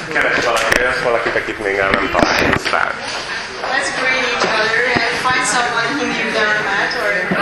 Keres valakit, akit még el nem találkoztál. Let's greet each other and find someone whom you've never met or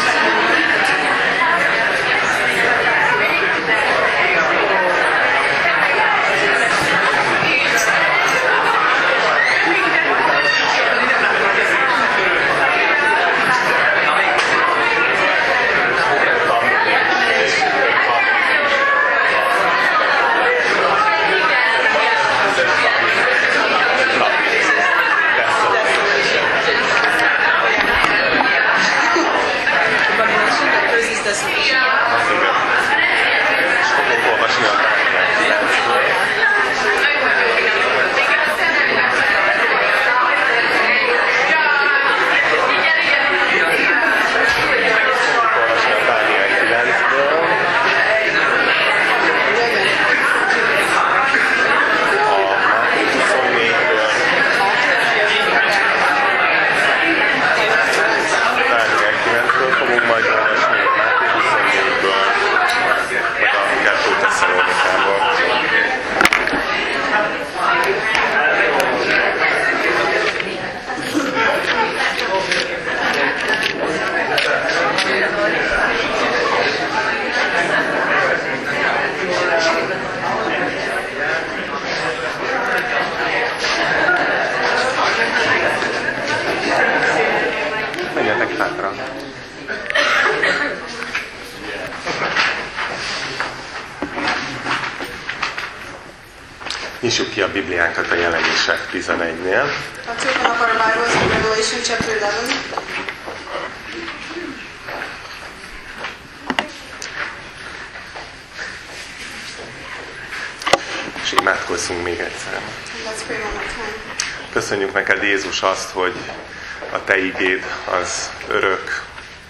Nyissuk ki a Bibliánkat a Jelenések 11-nél. Let's open up our Bibles in Revelation chapter 11. És imádkozzunk még egyszer. Let's pray one more time. Köszönjük neked, Jézus, azt, hogy a Te igéd az örök.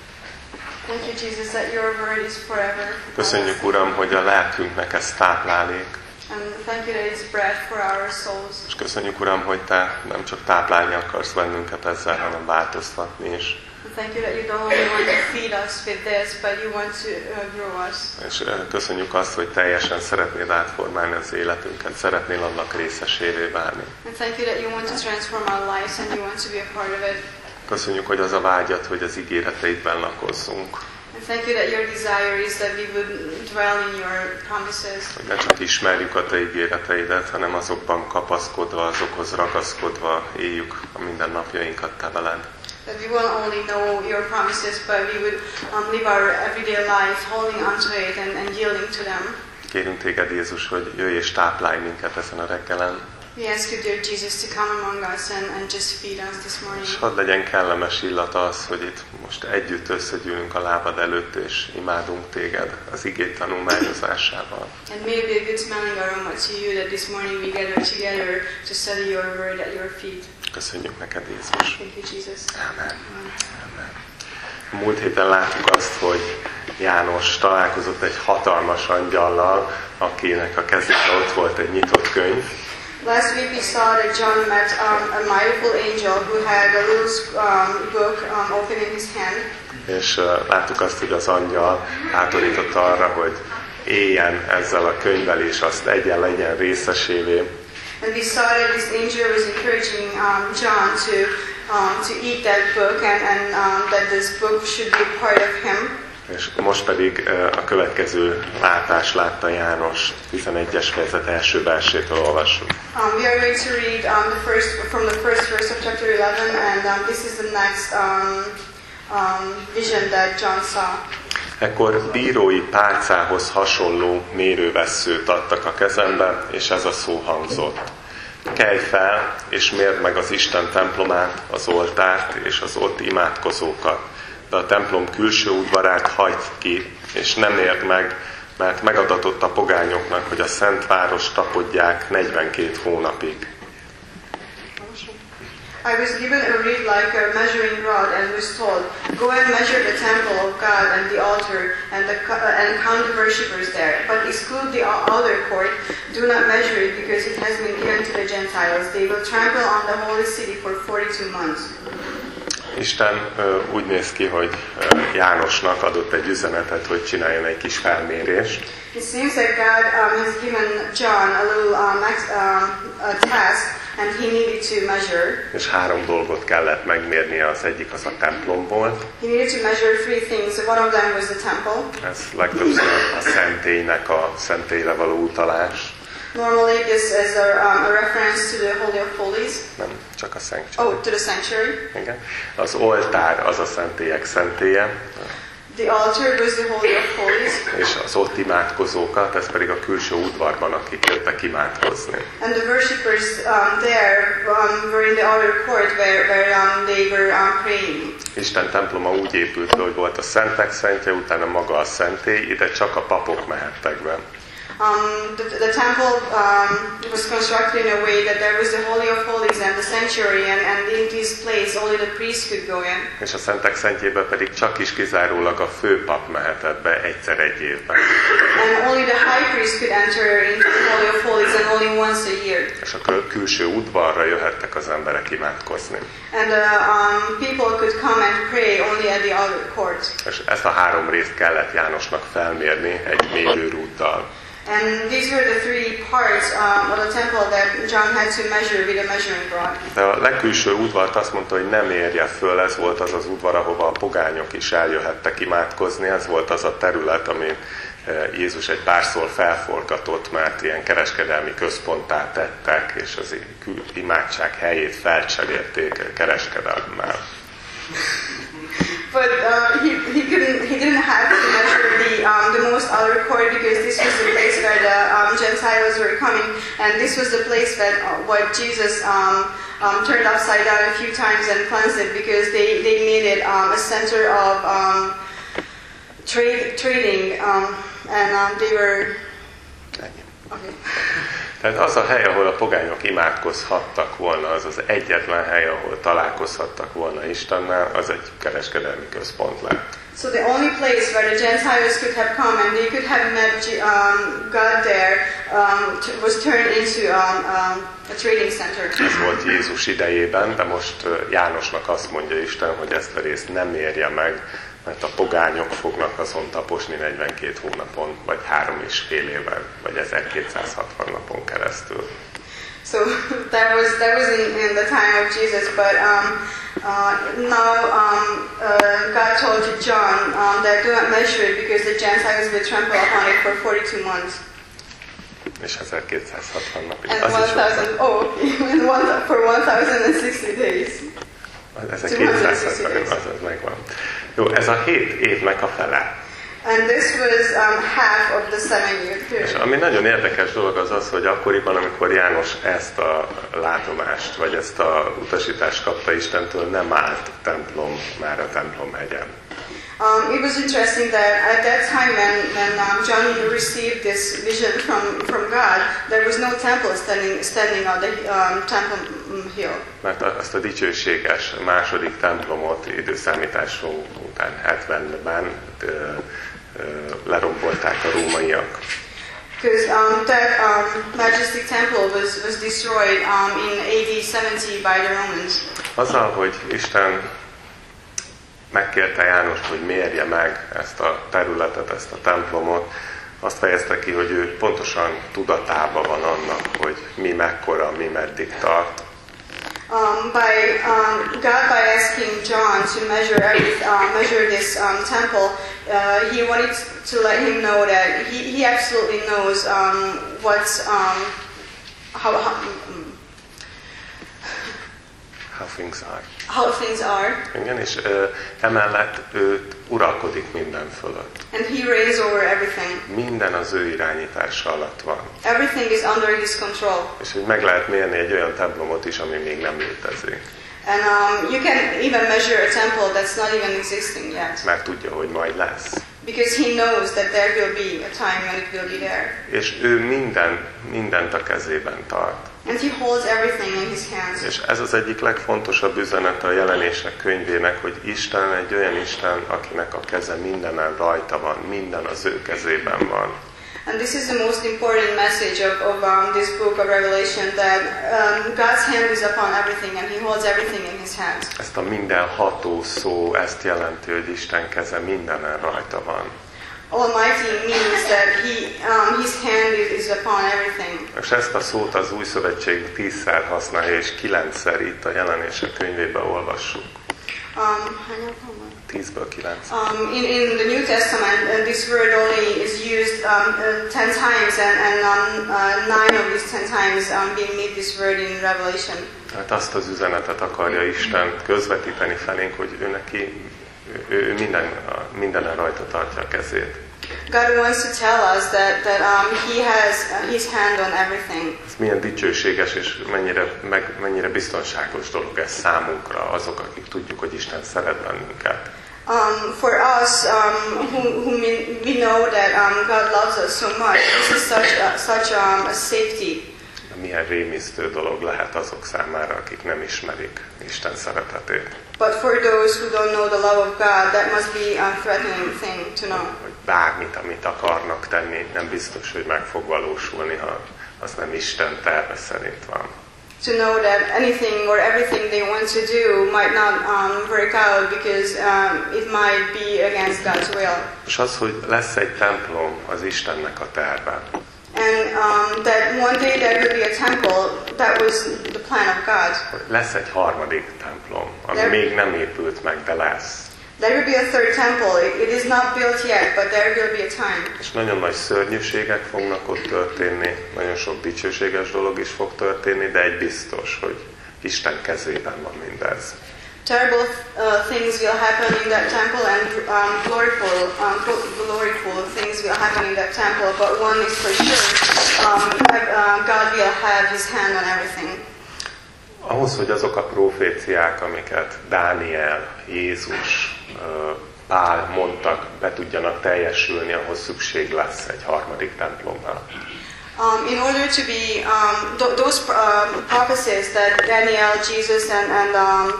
Thank you, Jesus, that your word is forever. Köszönjük, Uram, hogy a lelkünknek ez táplálék. And thank you that it's bread for our souls. És köszönjük, Uram, hogy Te nem csak táplálni akarsz bennünket ezzel, hanem változtatni is. And thank you that you don't only want to feed us with this, but you want to grow us. És köszönjük azt, hogy teljesen szeretnéd átformálni az életünket, szeretnél annak részesévé válni. And thank you that you want to transform our lives and you want to be a part of it. Köszönjük, hogy az a vágyat, hogy az ígéreteidben lakozzunk. And thank you that your desire is that we would dwell in your promises. Hogy ne csak ismerjük a Te ígéreteidet, hanem azokban kapaszkodva, azokhoz ragaszkodva éljük a mindennapjainkat Te veled. That we won't only know your promises, but we would live our everyday life holding onto it and yielding to them. Kérünk Téged, Jézus, hogy jöjj és táplálj minket ezen a reggelen. We ask you, dear Jesus, to come among us and just feed us this morning. És hadd legyen kellemes illata az, hogy itt most együtt összegyűlünk a lábad előtt, és imádunk Téged az igét tanulmányozásával. And may it be a good smelling aroma to you that this morning we gather together to study your word at your feet. Köszönjük neked, Jézus. Thank you, Jesus. Amen. Amen. Múlt héten láttuk azt, hogy János találkozott egy hatalmas angyallal, akinek a kezében ott volt egy nyitott könyv. Last week we saw that John met a mightiful angel who had a little book open in his hand. És láttuk azt, hogy az angyal átorította arra, hogy éljen ezzel a könyvvel, és azt legyen részesévé. And we saw that this angel was encouraging John to eat that book and that this book should be part of him. És most pedig a következő látást látta János, 11-es fejezet első versétől olvassuk. We are going to read from the first verse of chapter 11, and this is the next vision that John saw. Ekkor bírói pálcához hasonló mérővesszőt adtak a kezembe, és ez a szó hangzott. Kelj fel, és mérd meg az Isten templomát, az oltárt és az ott imádkozókat, de a templom külső udvarát hagyd ki, és nem érd meg, mert megadatott a pogányoknak, hogy a szent várost tapodják 42 hónapig. I was given a reed like a measuring rod and was told, go and measure the temple of God and the altar and count the worshippers there. But exclude the outer court, do not measure it because it has been given to the Gentiles. They will trample on the holy city for 42 months. Isten úgy néz ki, hogy Jánosnak adott egy üzenetet, hogy csináljon egy kis felmérést. It seems that God has given John a little a task, and he needed to measure. És 3 dolgot kellett megmérnie, az egyik az a templom volt. He needed to measure 3 things. One of them was the temple. Ez legtöbbször a szentélynek a szentélyre való utalás. Normally this is a reference to the Holy of Holies. Nem, csak a sanctuary. Oh, to the sanctuary. Igen. Az oltár az a szentélyek szentélye. The altar was the Holy of Holies. És az ott imádkozókat, ez pedig a külső udvarban, akik jöttek imádkozni. And the worshippers there were in the outer court where they were praying. Isten temploma úgy épült, hogy volt a szentek szentje, utána maga a szentély, ide csak a papok mehettek be. The temple was constructed in a way that there was the Holy of Holies and the sanctuary, and in this place only the priests could go in. És a szentek szentjébe pedig csak is kizárólag a főpap mehetett be egyszer egy évben. And only the high priest could enter into the Holy of Holies, and only once a year. És a külső udvarra jöhettek az emberek imádkozni. And people could come and pray only at the outer court. És ezt a 3 részt kellett Jánosnak felmérni egy mérőrúddal. And these were the 3 parts of the temple that John had to measure with a measuring rod. De a legkülső udvart azt mondta, hogy nem érje föl, ez volt az az udvar, ahova a pogányok is eljöhettek imádkozni, ez volt az a terület, amin Jézus egy párszor felforgatott, mert ilyen kereskedelmi központtá tettek, és az imádság helyét felcserélték kereskedelemmel. But he didn't have to measure the most outer court, because this was the place where the Gentiles were coming, and this was the place that what Jesus turned upside down a few times and cleansed it, because they made it a center of trading, and they were. Okay. Tehát az a hely, ahol a pogányok imádkozhattak volna, az az egyetlen hely, ahol találkozhattak volna Istennel, az egy kereskedelmi központ lett. So the only place where the Gentiles could have come and they could have met God there was turned into a trading center. Ez volt Jézus idejében, de most Jánosnak azt mondja Isten, hogy ezt a részt nem érje meg, mert a pogányok fognak azon taposni 42 hónapon, vagy 3,5 éven, vagy 1260 napon keresztül. So that was in the time of Jesus, but now God told to John that do not measure it, because the Gentiles will trample upon it for 42 months. És 1260 napig. And 1000, for 1060 days. 1260, az megvan. Jó, ez a 7 évnek a fele. And this was half of the 7-year period. És ami nagyon érdekes dolog az az, hogy akkoriban, amikor János ezt a látomást, vagy ezt a utasítást kapta Istentől, nem állt templom már a templomhegyen. It was interesting that at that time when John received this vision from God, there was no temple standing on the temple hill. Mert azt a dicsőséges második templomot időszámításunk után 70-ben lerombolták a rómaiak. Because that majestic temple was destroyed in AD 70 by the Romans. Azzal, hogy Isten megkérte Jánost, hogy mérje meg ezt a területet, ezt a templomot, azt fejezte ki, hogy ő pontosan tudatában van annak, hogy mi mekkora, mi meddig tart. God, by asking John to measure this temple, he wanted to let him know that he absolutely knows how things are. Igen, és emellett ő uralkodik minden fölött. And he reigns over everything. Minden az ő irányítása alatt van. Everything is under his control. És hogy meg lehet mérni egy olyan templomot is, ami még nem létezik. And you can even measure a temple that's not even existing yet. Mert tudja, hogy majd lesz. Because he knows that there will be a time when it will be there. És ő mindent a kezében tart. And he holds everything in his hands. És ez az egyik legfontosabb üzenete a Jelenések könyvének, hogy Isten egy olyan Isten, akinek a keze mindenen rajta van, minden az ő kezében van. And this is the most important message of this book of Revelation, that God's hand is upon everything and He holds everything in His hands. Ezt a mindenható szó, ezt jelenti, hogy Isten keze mindenen rajta van. Almighty means that His hand is upon everything. És ezt a szót az Új Szövetség 10-szer használja, és 9-szer itt a Jelenések könyvében olvassuk. 10-ből 9. In the New Testament, this word only is used 10 times, and 9 of these 10 times we meet this word in Revelation. Hát azt az üzenetet akarja Isten közvetíteni felénk, hogy ő mindenen rajta tartja a kezét. God wants to tell us that He has His hand on everything. Ez milyen dicsőséges és mennyire biztonságos dolog ez számunkra, azok, akik tudjuk, hogy Isten szeret bennünket. For us, we know that God loves us so much. This is such a safety. Milyen rémisztő dolog lehet azok számára, akik nem ismerik Isten szeretetét. But for those who don't know the love of God, that must be a threatening thing to know. Hogy bármit, amit akarnak tenni, nem biztos, hogy meg fog valósulni, ha az nem Isten terve szerint van. To know that anything or everything they want to do might not work out because it might be against God's will. És az, hogy lesz egy templom, az Istennek a terve. And that one day there will be a temple, that was the plan of God. Lesz egy harmadik templom, ami még nem épült meg, de lesz. There will be a third temple. It is not built yet, but there will be a time. És nagyon nagy szörnyűségek fognak ott történni, nagyon sok dicsőséges dolog is fog történni, de egy biztos, hogy Isten kezében van mindez. Terrible things will happen in that temple, and gloriful things will happen in that temple. But one is for sure: God will have His hand on everything. Ahhoz, hogy azok a proféciák, amiket Dániel, Jézus, Pál mondtak, be tudjanak teljesülni, ahhoz szükség lesz egy harmadik templomra. In order to be those prophecies that Daniel, Jesus, and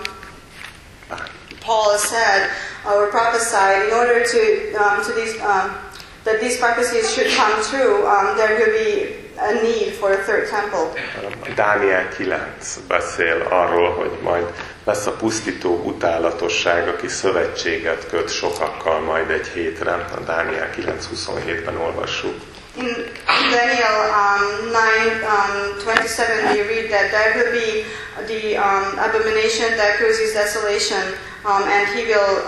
Paul said or prophesied, in order to these that these prophecies should come true, there will be a need for a third temple. Dániel 9 beszél arról, hogy majd lesz a pusztító utálatosság, aki szövetséget köt sokakkal majd egy hétre. A Dániel 9:27-ben olvassuk. In Daniel 9:27 we read that there will be the abomination that causes desolation, and he will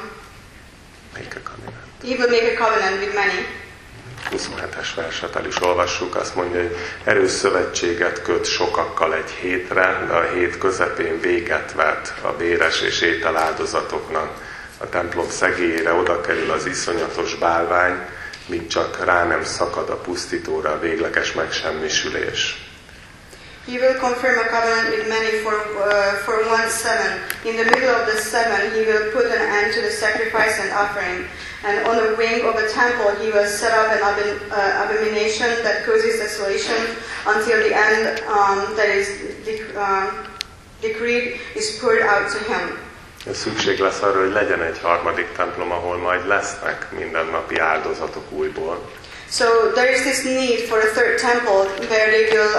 make a covenant with many. 27-es verset el is olvassuk, azt mondja, hogy erős szövetséget köt sokakkal egy hétre, de a hét közepén véget vet a véres és ételáldozatoknak. A templom szegélyére oda kerül az iszonyatos bálvány, míg csak rá nem szakad a pusztítóra a végleges megsemmisülés. He will confirm a covenant with many for 1/7. In the middle of the 7, he will put an end to the sacrifice and offering. And on the wing of the temple, he will set up an abomination that causes desolation until the end that is decreed is poured out to him. Szükség lesz arra, hogy legyen egy harmadik templom, ahol majd lesznek mindennapi áldozatok újból. So there is this need for a third temple where they will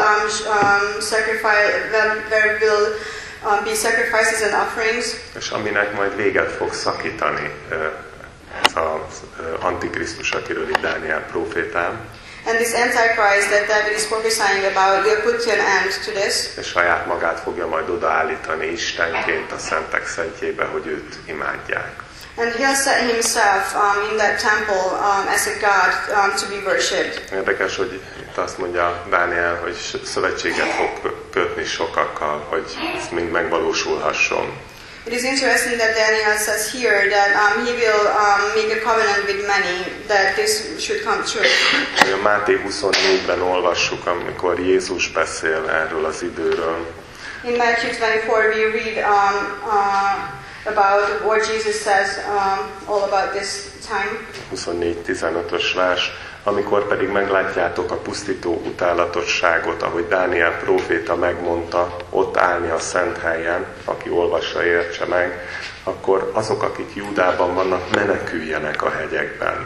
there will be sacrifices and offerings. És aminek majd véget fog szakítani ez az Antikrisztus, akiről itt Dániel profétál. And this Antichrist that David is prophesying about will put an end to this. És saját magát fogja majd odaállítani Istenként a szentek szentjébe, hogy őt imádják. And he'll set himself in that temple as a God to be worshipped. Érdekes, hogy itt azt mondja Dániel, hogy szövetséget fog kötni sokakkal, hogy ez mind megvalósulhasson. It is interesting that Daniel says here that he will make a covenant with many, that this should come true. A Máté 24-ben olvassuk, amikor Jézus beszél erről az időről. In Matthew 24 we read about what Jesus says all about this time. 24-15-ös vers. Amikor pedig meglátjátok a pusztító utálatosságot, ahogy Dániel próféta megmondta, ott állni a szent helyen, aki olvassa, értse meg, akkor azok, akik Júdában vannak, meneküljenek a hegyekben.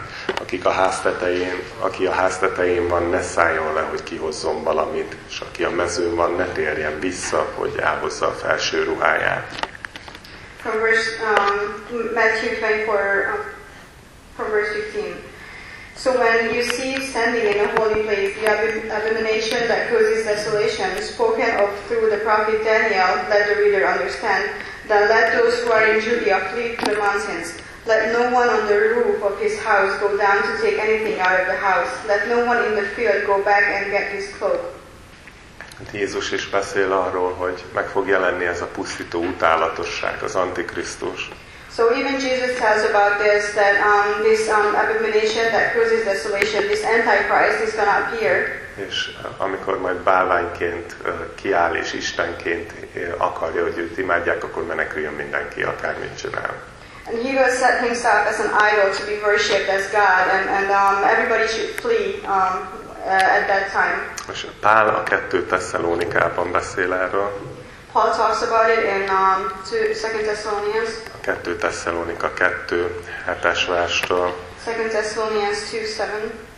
Aki a háztetején van, ne szálljon le, hogy kihozzon valamit, és aki a mezőn van, ne térjen vissza, hogy elhozza a felső ruháját. From verse Matthew 24, from verse 15. So when you see standing in a holy place the abomination that causes desolation, spoken of through the prophet Daniel, let the reader understand, then let those who are in Judea flee to the mountains. Let no one on the roof of his house go down to take anything out of the house. Let no one in the field go back and get his cloak. Jézus is beszél arról, hogy meg fog jelenni ez a pusztító utálatosság, az Antikrisztus. So even Jesus tells about this, that this abomination that causes desolation, this Antichrist is going to appear. És amikor majd bálványként kiáll és Istenként akarja, hogy őt imádják, akkor meneküljön mindenki, akármit csinál. And he will set himself as an idol to be worshipped as God, and everybody should flee at that time. És Pál a 2 Tesszalonikában beszél erről. Paul talks about it in 2 Thessalonians. A 2 Tesszalonika 2, 7-es verstől. 2 Thessalonians 2:7.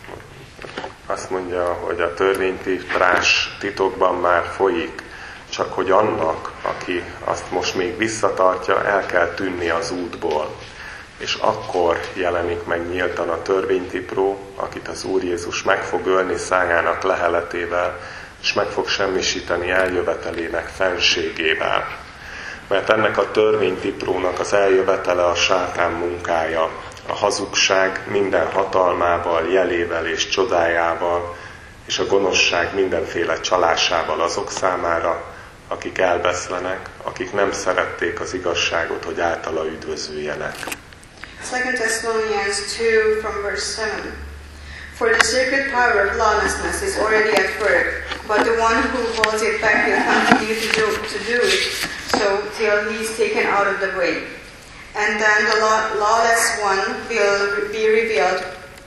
Azt mondja, hogy a törvénytiprás titokban már folyik, csak hogy annak, aki azt most még visszatartja, el kell tűnni az útból. És akkor jelenik meg nyíltan a törvénytipró, akit az Úr Jézus meg fog ölni szájának leheletével, és meg fog semmisíteni eljövetelének fenségével. Mert ennek a törvénytiprónak az eljövetele a sátán munkája, a hazugság minden hatalmával, jelével és csodájával, és a gonoszság mindenféle csalásával azok számára, akik elveszlenek, akik nem szerették az igazságot, hogy általa üdvözüljenek. 2 Thessalonians 2 from verse 7. For the secret power of lawlessness is already at work, but the one who holds it back will continue to do it, so till he is taken out of the way. And then the lawless one will be revealed,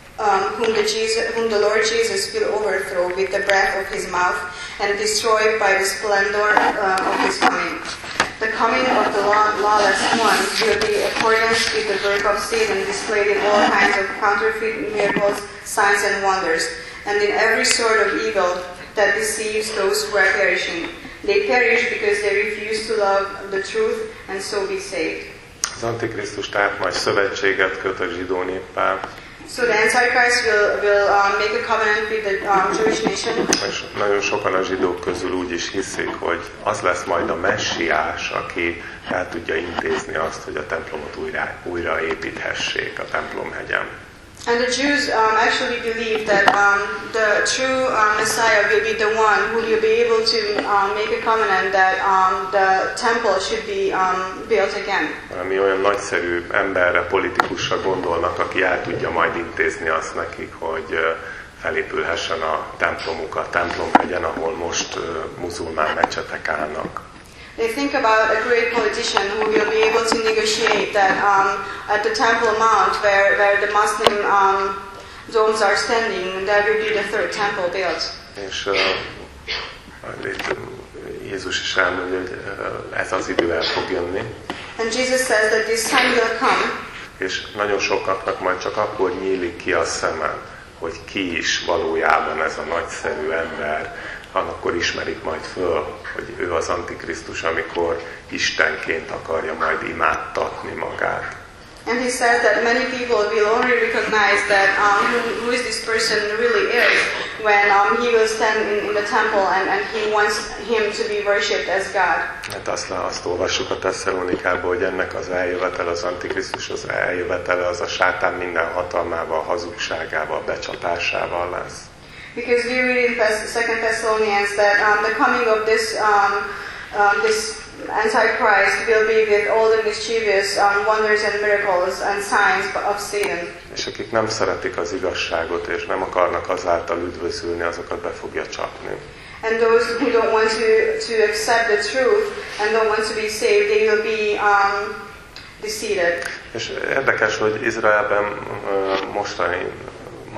whom the Lord Jesus will overthrow with the breath of his mouth and destroy by the splendor of his coming. The coming of the lawless one will be in accordance with the work of Satan displayed in all kinds of counterfeit miracles, signs and wonders, and in every sort of evil that deceives those who are perishing. They perish because they refuse to love the truth and so be saved. Az Antikrisztus tehát majd szövetséget köt a zsidó néppel. So the Antichrist will make a covenant with the Jewish nation. És nagyon sokan a zsidók közül úgy is hiszik, hogy az lesz majd a messiás, aki el tudja intézni azt, hogy a templomot újra építhessék a templomhegyen. And the Jews actually believe that the true Messiah will be the one who will be able to make a covenant that the temple should be built again. Valami olyan nagyszerű emberre, politikusra gondolnak, aki el tudja majd intézni azt nekik, hogy felépülhessen a templomuk a templomhegyen, ahol most muzulmán mecsetek állnak. They think about a great politician who will be able to negotiate that at the Temple Mount, where the Muslim domes are standing, there will be the third temple built. És Jézus is elmondja, hogy ez az idő el fog jönni. And Jesus says that this time will come. És nagyon sokaknak majd csak akkor nyílik ki a szeme, hogy ki is valójában ez a nagyszerű ember, akkor ismerik majd föl, hogy ő az Antikrisztus, amikor Istenként akarja majd imádtatni magát. And he says that many people will only recognize that who is this person really is when he will stand in the temple and he wants him to be worshipped as God. Hát azt olvassuk a Tesszalonikában, hogy ennek az eljövetele, az Antikrisztus az eljövetele, az a sátán minden hatalmával, hazugságával, becsapásával lesz. Because we read in 2 Thessalonians that the coming of this Antichrist will be with all the mischievous wonders and miracles and signs of Satan. És akik nem szeretik az igazságot, és nem akarnak azáltal üdvözülni, azokat be fogja csapni. And those who don't want to accept the truth and don't want to be saved, they will be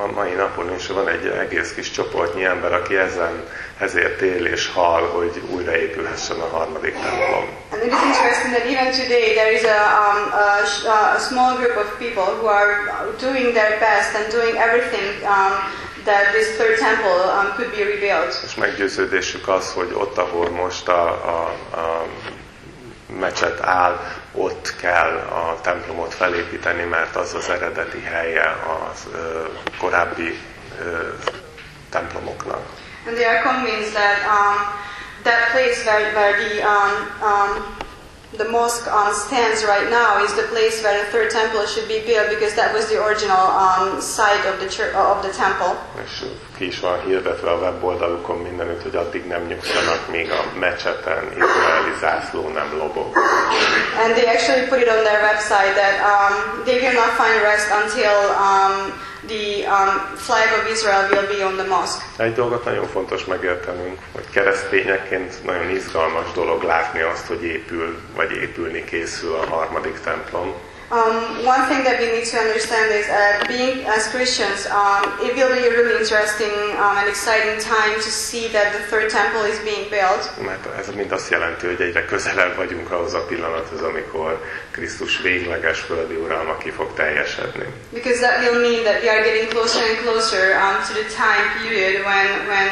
mai napon is van egy egész kis csoportnyi ember, aki ezért él és hal, hogy újraépülhessen a harmadik templom. And it is interesting that even today there is a small group of people who are doing their best and doing everything that this third temple could be rebuilt. És meggyőződésük az, hogy ott, ahol most a mecset áll, ott kell a templomot felépíteni, mert az az eredeti helye a korábbi templomoknak. And they are convinced that that place where the mosque stands right now is the place where the third temple should be built, because that was the original site of the church, of the temple. És ki is van hirdetve a weboldalukon mindenütt, hogy addig nem nyugszanak, míg a mecseten izraeli zászló nem lobog. And they actually put it on their website that they will not find rest until the flag of Israel will be on the mosque. Egy dolgot nagyon fontos megértenünk, hogy keresztényekként nagyon izgalmas dolog látni azt, hogy épül, vagy épülni készül a harmadik templom. One thing that we need to understand is being as Christians, it will be a really interesting and exciting time to see that the third temple is being built. Mert ez mind azt jelenti, hogy egyre közelebb vagyunk ahhoz a pillanathoz, amikor Krisztus végleges földi uralma ki fog teljesedni. Because that will mean that we are getting closer and closer to the time period when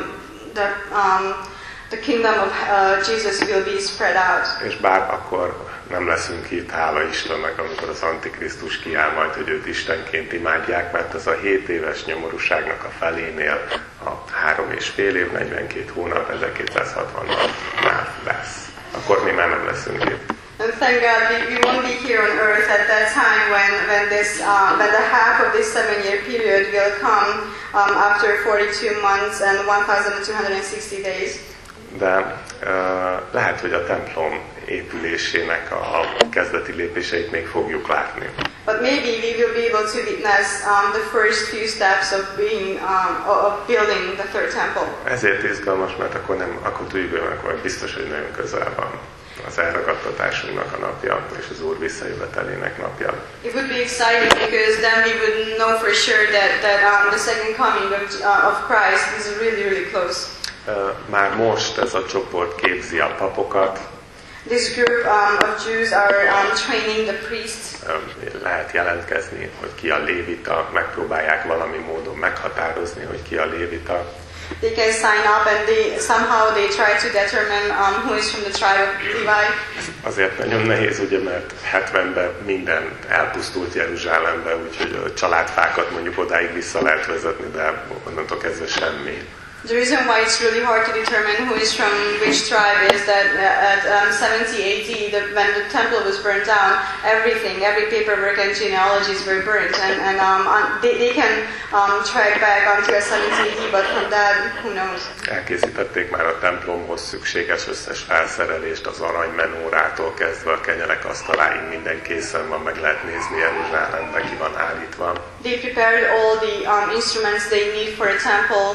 the kingdom of Jesus will be spread out. És bár akkor nem leszünk itt, hála Istennek, amikor az Antikrisztus kiáll majd, hogy őt Istenként imádják, mert ez a 7 éves nyomorúságnak a felénél a 3,5 év, 42 hónap, 1260-ban már lesz. Akkor mi már nem leszünk itt. And thank God we won't be here on earth at that time when the half of this 7-year period will come after 42 months and 1,260 days. De lehet, hogy a templom épülésének a kezdeti lépéseit még fogjuk látni. But maybe we will be able to witness the first few steps of building the third temple. Ezért izgalmas, mert akkor tudjuk, hogy biztos, hogy nagyon közel van az elragadtatásunknak a napja és az Úr visszajövetelének napja. It would be exciting because then we would know for sure that the second coming of Christ is really, really close. Már most ez a csoport képzi a papokat. This group of Jews are training the priests. Lehet jelentkezni, hogy ki a lévita, megpróbálják valami módon meghatározni, hogy ki a lévita. They can sign up and they try to determine who is from the tribe of Levi. Azért nagyon nehéz, ugye, mert 70-ben minden elpusztult Jeruzsálembe, úgyhogy a családfákat mondjuk odáig vissza lehet vezetni, de onnantól kezdve semmi. The reason why it's really hard to determine who is from which tribe is that at 70 AD, when the temple was burned down, every paperwork and genealogies were burnt, and they can track back until 70 AD, but from that, who knows? Elkészítették már a templomhoz szükséges összes felszerelést, az aranymenórától kezdve a kenyerek asztaláig minden készen van, meg lehet nézni Jeruzsálembe, ki van állítva. They prepared all the instruments they need for a temple,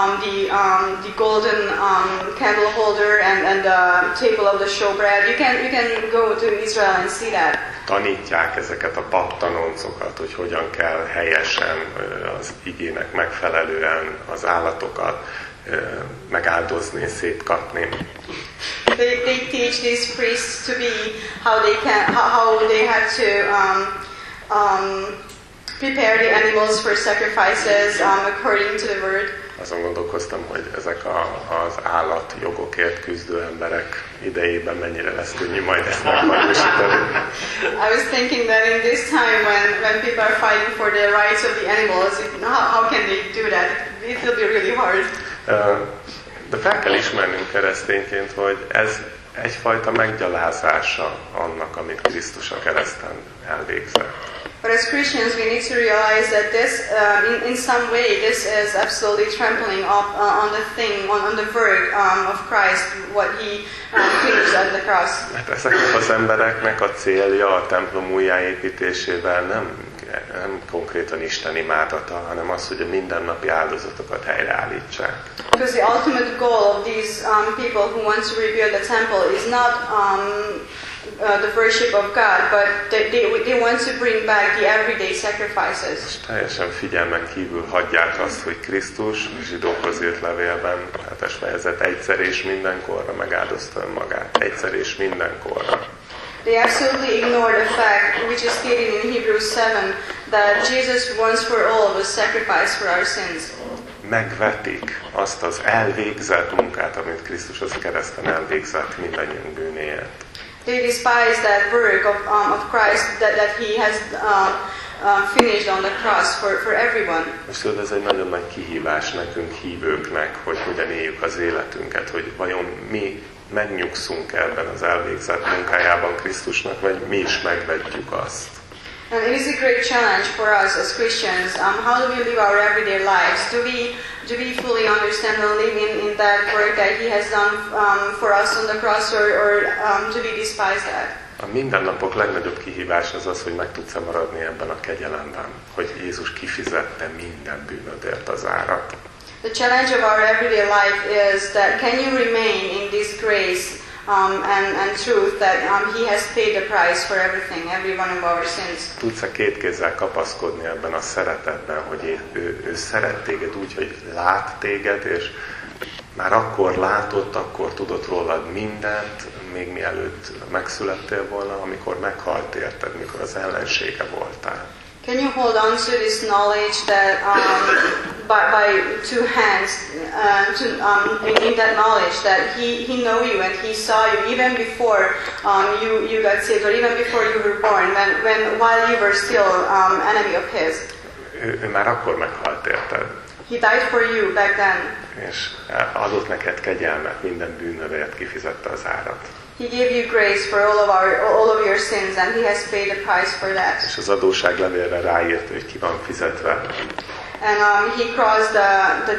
the golden candle holder and the table of the showbread. You can go to Israel and see that. Tanítják ezeket a paptanoncokat, hogy hogyan kell helyesen, az igének megfelelően az állatokat megáldozni, szétkapni. They teach these priests to be how they have to prepare the animals for sacrifices according to the word. Azon gondolkoztam, hogy ezek az állatjogokért küzdő emberek idejében mennyire lesz könnyű majd ezt megvalósítani. I was thinking that in this time when people are fighting for the rights of the animals, how can they do that? It will be really hard. De fel kell ismernünk keresztényként, hogy ez egyfajta meggyalázása annak, amit Krisztus a kereszten elvégzett. But as Christians, we need to realize that this, in some way, this is absolutely trampling up on the thing, on the work of Christ, what He finished at the cross. Hát ezeknek az embereknek a célja a templom újjáépítésével nem konkrétan Isten imádata, hanem az, hogy a mindennapi áldozatokat helyreállítsák. Because the ultimate goal of these people who want to rebuild the temple is not the worship of God, but they want to bring back the everyday sacrifices. És teljesen figyelmen kívül hagyják azt, hogy Krisztus zsidókhoz írt levélben, 7. fejezet, egyszer és mindenkorra megáldozta önmagát. Egyszer és mindenkorra. They absolutely ignore the fact, which is stated in Hebrews 7, that Jesus once for all was sacrificed for our sins. Megvetik azt az elvégzett munkát, amit Krisztus az kereszten elvégzett mindannyiunk bűnéért. They despise that work of Christ that He has finished on the cross for everyone. És tudod, ez egy nagyon nagy kihívás nekünk hívőknek, hogy hogyan éljük az életünket, hogy vajon mi megnyugszunk ebben az elvégzett munkájában Krisztusnak, vagy mi is megvetjük azt. And it is a great challenge for us as Christians. How do we live our everyday lives? Do we fully understand and live in that work that He has done for us on the cross, or do we despise that? A mindennapok legnagyobb kihívás az, hogy meg tudsz maradni ebben a kegyelemben, hogy Jézus kifizette minden bűnödért az árat. The challenge of our everyday life is that can you remain in this grace and truth that He has paid the price for everything, every one of our sins. Tudsz-e két kézzel kapaszkodni ebben a szeretetben, hogy ő szeret téged úgy, hogy lát téged, és már akkor látott, akkor tudott rólad mindent, még mielőtt megszülettél volna, amikor meghalt érted, mikor az ellensége voltál. Can you hold on to this knowledge that by two hands, in that knowledge that He know you and He saw you even before you got saved, or even before you were born, while you were still enemy of His. Ő már akkor meghalt érted. He died for you back then. És adott neked kegyelmet, minden bűnödért kifizette az árat. He gave you grace for all of your sins, and He has paid the price for that. És az adósságlevélre ráírt, hogy ki van fizetve. And He crossed the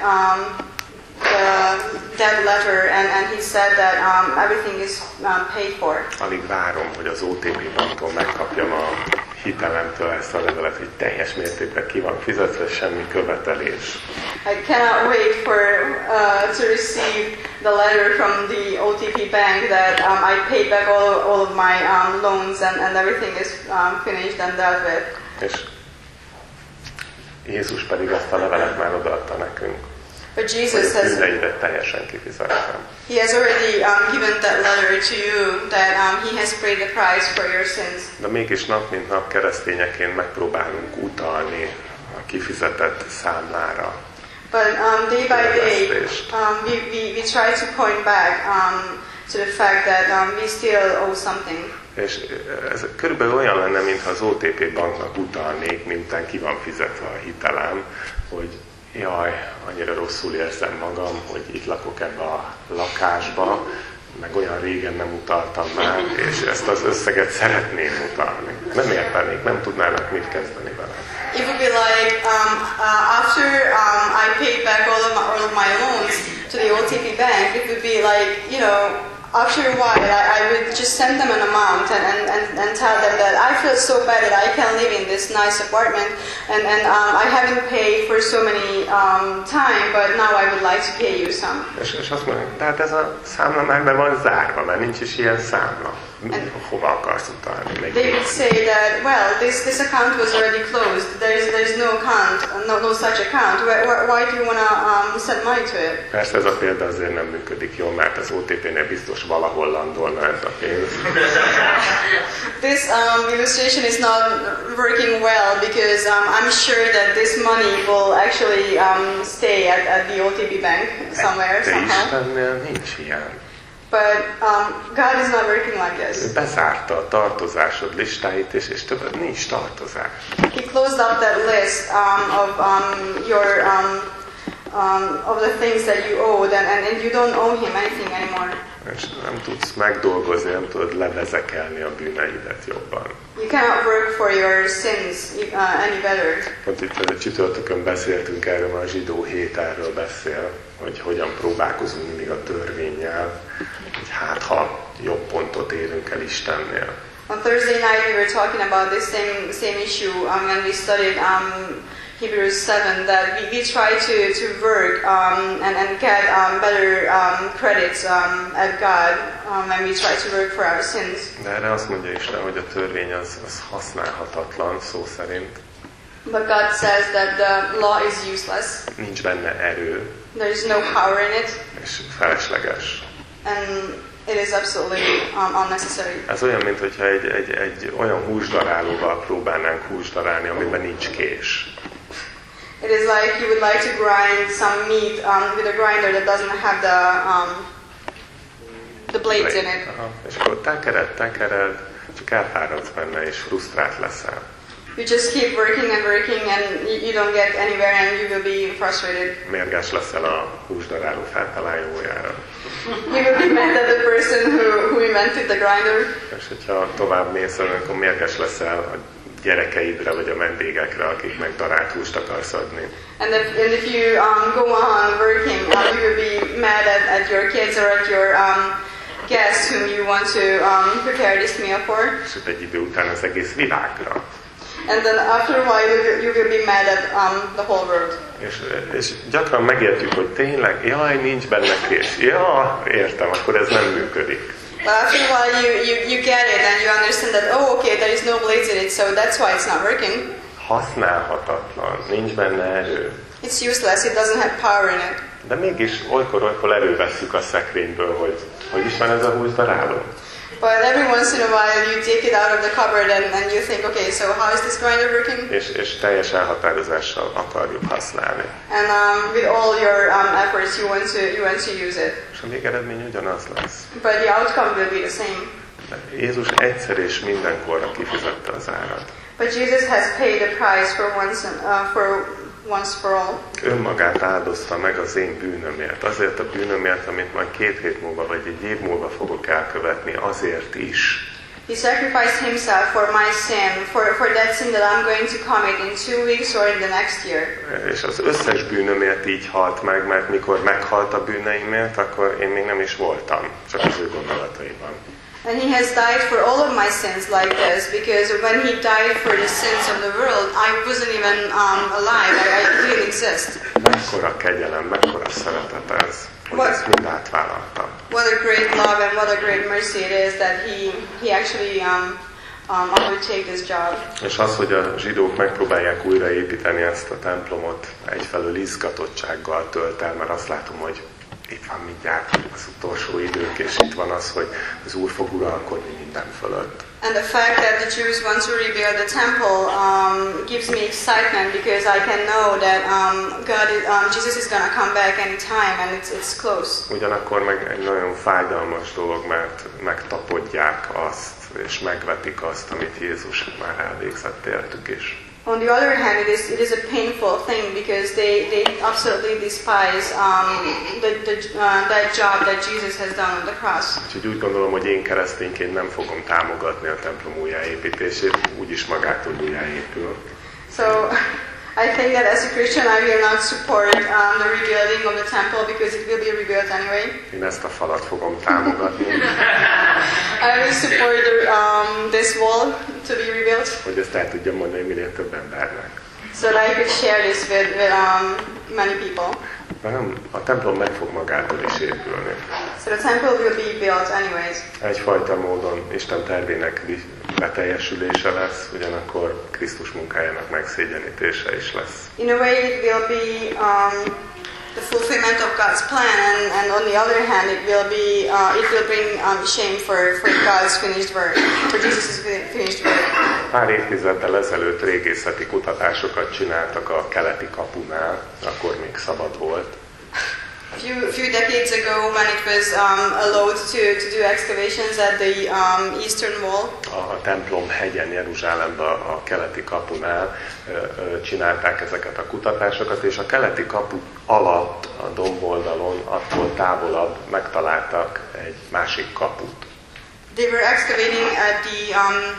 debt letter, and He said that everything is paid for. Alig várom, hogy az OTP banktól megkapjam a hitelemtől ezt a levelet, hogy teljes mértékben ki van fizetve, semmi követelés. I cannot wait to receive the letter from the OTP bank that I paid back all of my loans and everything is finished and dealt with. És Jézus pedig ezt a levelet már odaadta nekünk. But Jesus has teljesen kifizettem. He has already given that letter to you that He has paid the price for your sins. De mégis nap mint nap keresztényeként megpróbálunk utalni a kifizetett számlára. But day by day we try to point back to the fact that we still owe something. És ez körülbelül olyan lenne, mintha az OTP banknak utalnék, miután ki van fizetve a hitelem, hogy jaj, annyira rosszul érzem magam, hogy itt lakok ebbe a lakásba, meg olyan régen nem utaltam már, és ezt az összeget szeretném utalni. Nem értenék, nem tudnának mit kezdeni vele. It would be like after I paid back all of my loans to the OTP bank, it would be like, you know, after a while I would just send them an amount and tell them that I feel so bad that I can't live in this nice apartment and I haven't paid for so many time, but now I would like to pay you some. És azt mondják, de hát ez a számla már be van zárva, mert nincs is ilyen számla. Hova akarsz utalni? They would say that, well, this account was already closed. There's no account, no such account. Why do you want to send money to it? Persze ez a példa azért nem működik jól, mert az OTP-nél biztos valahol landolna ez a pénz. This illustration is not working well because I'm sure that this money will actually stay at the OTP bank somewhere, somehow. Istennél nincs ilyen. But God is not working like this. Ő bezárta a tartozásod listáit, és többet nincs tartozás. He closed up that list of the things that you owed, and you don't owe Him anything anymore. És nem tudsz megdolgozni, nem tudod levezekelni a bűneidet jobban. You cannot work for your sins any better. Pont itt a csütörtökön beszéltünk erről, a zsidó hét erről beszél, hogy hogyan próbálkozunk mindig a törvénnyel, hogy hát ha jobb pontot érünk el Istennél. On Thursday night we were talking about this same issue when we studied Hebrews 7 that we try to work and get better credits at God when we try to work for our sins. De erre azt mondja Isten, hogy a törvény az használhatatlan, szó szerint. But God says that the law is useless. Nincs benne erő. There is no power in it. És felesleges. And it is absolutely unnecessary. Ez olyan, mintha egy olyan húsdarálóval próbálnánk húsdarálni, amiben nincs kés. It is like you would like to grind some meat with a grinder that doesn't have the blades in it. Aha. És akkor tekered, csak elfáradsz benne, és frusztrált leszel. You just keep working and you don't get anywhere and you will be frustrated. Mérges leszel a húsdaráló feltalálójára. You will be mad at the person who invented the grinder. És hogyha tovább mész, akkor mérges leszel a gyerekeidre vagy a vendégekre, akiknek darált húst akarsz adni. And if you go on working, you will be mad at your kids or at your guests whom you want to prepare this meal for. És egy idő után az egész világra. And then after a while you will be mad at the whole world. És gyakran megértjük, hogy tényleg, jaj, nincs benne kés. Ja, értem, akkor ez nem működik. But after a while you get it and you understand that, oh okay, there is no blades in it, so that's why it's not working. Használhatatlan, nincs benne erő. It's useless, it doesn't have power in it. De mégis olykor elővesszük a szekrényből, hogy is van ez a húsdaráló. But every once in a while you take it out of the cupboard and you think, okay, so how is this grinder working? És teljes elhatározással akarjuk használni. And with all your efforts you want to use it. És a végeredmény ugyanaz lesz. But the outcome will be the same. Jézus egyszer és mindenkorra kifizette az árat. But Jesus has paid the price for once for all. Önmagát áldozta meg az én bűnömért. Azért a bűnömért, amit majd 2 hét múlva vagy egy év múlva fogok elkövetni, azért is. He sacrificed himself for my sin, for that sin that I'm going to commit in 2 weeks or in the next year. És az összes bűnömért így halt meg, mert mikor meghalt a bűneimért, akkor én még nem is voltam, csak az ő gondolataiban. And he has died for all of my sins like this, because when he died for the sins of the world, I wasn't even alive, I didn't exist. Mekkora kegyelem, mekkora szeretet ez, hogy ezt mind átvállalta. What a great love and what a great mercy it is that he actually undertake this job. És az, hogy a zsidók megpróbálják újraépíteni ezt a templomot, egyfelől izgatottsággal tölt el, mert azt látom, hogy itt van mindjárt az utolsó idők, és itt van az, hogy az Úr fog uralkodni minden fölött. And the fact that the Jews want to rebuild the temple gives me excitement, because I can know that Jesus is going to come back anytime, and it's close. Ugyanakkor meg egy nagyon fájdalmas dolog, mert megtapadják azt, és megvetik azt, amit Jézus már elvégzett értük is. On the other hand, it is a painful thing, because they absolutely despise that job that Jesus has done on the cross. Úgyhogy úgy gondolom, hogy én keresztényként nem fogom támogatni a templom újjáépítését, úgyis magától újjáépül. So I think that as a Christian I will not support the rebuilding of the temple, because it will be rebuilt anyway. Én ezt a falat fogom támogatni. I will support this wall to be rebuilt. Hogy ezt el tudjam mondani minél több embernek. So that I could share this with many people. Mert nem, a templom meg fog magától is épülni. So the temple will be built anyways. Egyfajta módon Isten tervének beteljesülése lesz, ugyanakkor Krisztus munkájának megszégyenítése is lesz. In a way it will be the fulfillment of God's plan, and on the other hand it will bring shame for God's finished work, for Jesus' finished work. Pár évtizeddel ezelőtt régészeti kutatásokat csináltak a keleti kapunál, akkor még szabad volt. Few decades ago, when it was allowed to do excavations at the eastern wall, a templom hegyen Jeruzsálemben a keleti kapunál csinálták ezeket a kutatásokat, és a keleti kapu alatt, a domboldalon, attól távolabb megtaláltak egy másik kaput. They were excavating at the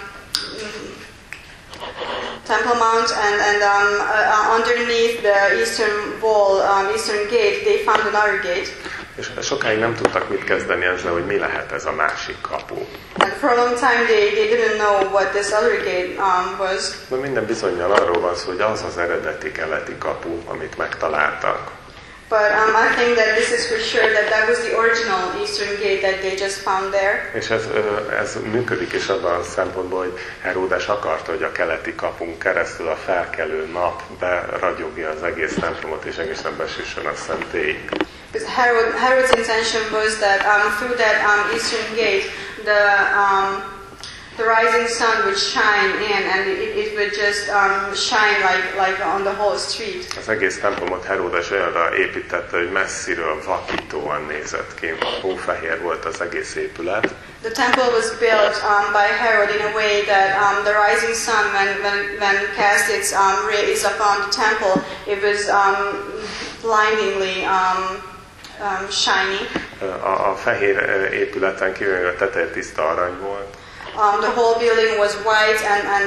Temple Mount, and underneath the eastern wall, eastern gate, they found another gate. És sokáig nem tudtak mit kezdeni ezzel, hogy mi lehet ez a másik kapu. And for a long time they didn't know what this other gate was. De minden bizonnyal arról van szó, hogy az az eredeti keleti kapu, amit megtaláltak. But I think that this is for sure that was the original eastern gate that they just found there. És ez működik is abban a szempontból, hogy Heródes akarta, hogy a keleti kapun keresztül a felkelő nap beragyogja az egész templomot, és egészen besüssön a szentély. Because Herod's intention was that through that eastern gate, the rising sun would shine in, and it would just shine like on the whole street. Az egész templomot Heródes olyanra építette, hogy messziről vakítóan nézett ki. Hófehér volt az egész épület. The temple was built by Herod in a way that the rising sun, when cast its rays upon the temple, it was blindingly shiny. A fehér épületen kívül a teteje tiszta arany volt. The whole building was white, and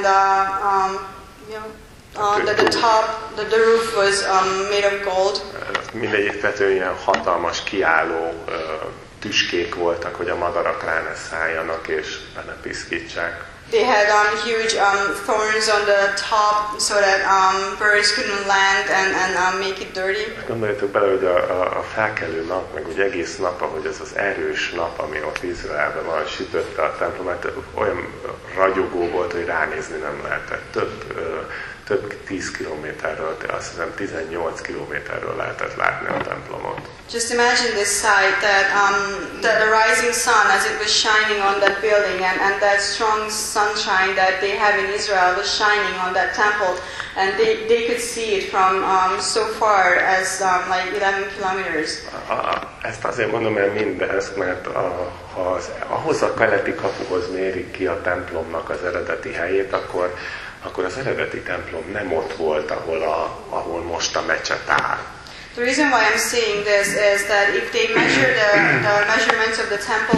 the top, the roof was made of gold. Mindegyik tetőn ilyen hatalmas kiálló tüskék voltak, hogy a madarak rá ne szálljanak és ne piszkítsák. They had huge thorns on the top so that birds couldn't land and make it dirty. Gondoljatok bele, hogy a felkelő nap, meg úgy egész nap, ahogy ez az erős nap, ami ott Izraelben van, sütötte a templomát, olyan ragyogó volt, hogy ránézni nem lehetett. Több 10 kilométerről, azt hiszem 18 kilométerről lehetett látni a templomot. Just imagine this sight, that the rising sun as it was shining on that building, and that strong sunshine that they have in Israel was shining on that temple, and they could see it from so far as like 11 kilometers. Ezt azért mondom el mindezt, mert ahhoz a keleti kapuhoz mérik ki a templomnak az eredeti helyét, akkor az eredeti templom nem ott volt, ahol most a mecset áll. The reason why I'm saying this is that if they measure the measurements of the temple,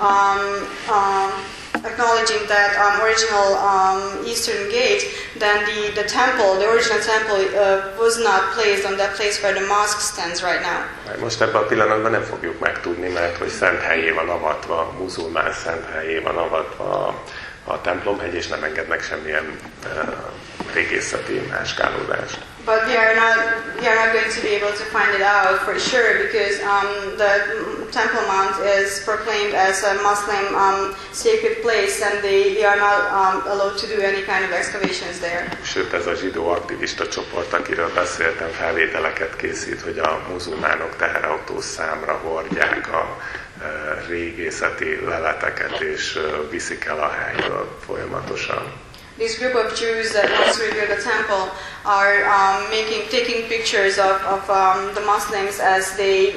acknowledging that original eastern gate, then the original temple was not placed on that place where the mosque stands right now. Most ebben a pillanatban nem fogjuk megtudni, mert hogy szent helyé van avatva, muzulmán szent helyé van avatva a templomhegy, és nem engednek semmilyen régészeti máskálódást. But we are not going to be able to find it out for sure, because the Temple Mount is proclaimed as a Muslim sacred place, and they are not allowed to do any kind of excavations there. Sőt, ez a zsidó aktivista csoport, akiről beszéltem, felvételeket készít, hogy a muzulmánok teherautó számra hordják a régészeti leleteket, és viszik el a helyről folyamatosan. This group of Jews that wants to rebuild the temple are taking pictures of the Muslims as they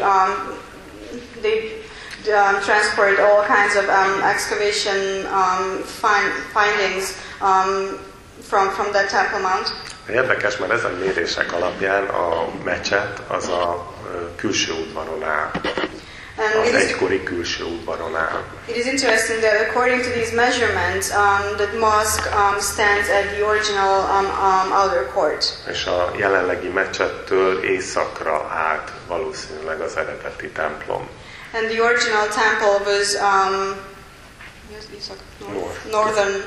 transport all kinds of excavation findings from that Temple Mount. Érdekes, mert ezen mérések alapján a mecset az a külső udvaron áll. Az egykori külső udvaron áll. It is interesting that according to these measurements, the mosque stands at the original outer court. És a jelenlegi mecsettől északra állt valószínűleg az eredeti templom. And the original temple was northern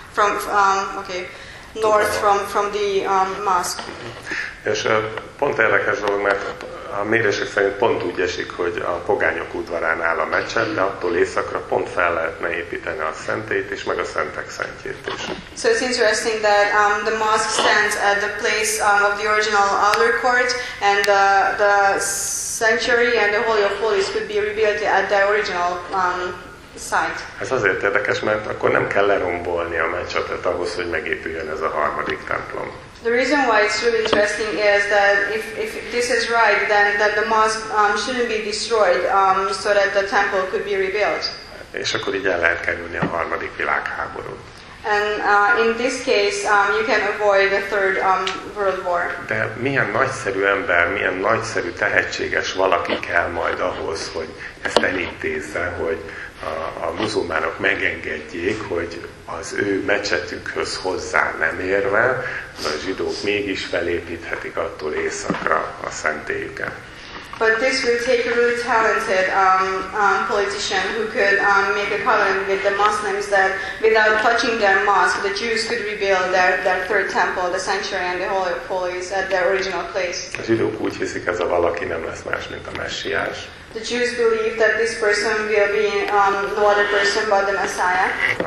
from the mosque. És pont érdekes dolog, mert a mérések szerint pont úgy esik, hogy a pogányok udvarán áll a mecset, de attól északra pont fel lehetne építeni a szentélyt is, meg a szentek szentjét is. So it's interesting that the mosque stands at the place of the original outer court, and the sanctuary and the Holy of Holies could be rebuilt at the original site. Ez azért érdekes, mert akkor nem kell lerombolni a mecsetet ahhoz, hogy megépüljön ez a harmadik templom. The reason why it's really interesting is that if this is right, then that the mosque shouldn't be destroyed so that the temple could be rebuilt. És akkor így el lehet kerülni a harmadik világháborút. And in this case, you can avoid the Third World War. De milyen nagyszerű ember, milyen nagyszerű, tehetséges valaki kell majd ahhoz, hogy ezt elintézze, hogy a muzulmánok megengedjék, hogy az ő mecsetükhöz hozzá nem érve, a zsidók mégis felépíthetik attól északra a szentélyüket. But this will take a really talented politician who could make a covenant with the Muslims that without touching their mosque, the Jews could rebuild their third temple, the sanctuary and the Holy of Holies at their original place. A zsidók úgy hiszik, ez a valaki nem lesz más, mint a messiás. The Jews believe that this person will be no other person but the Messiah.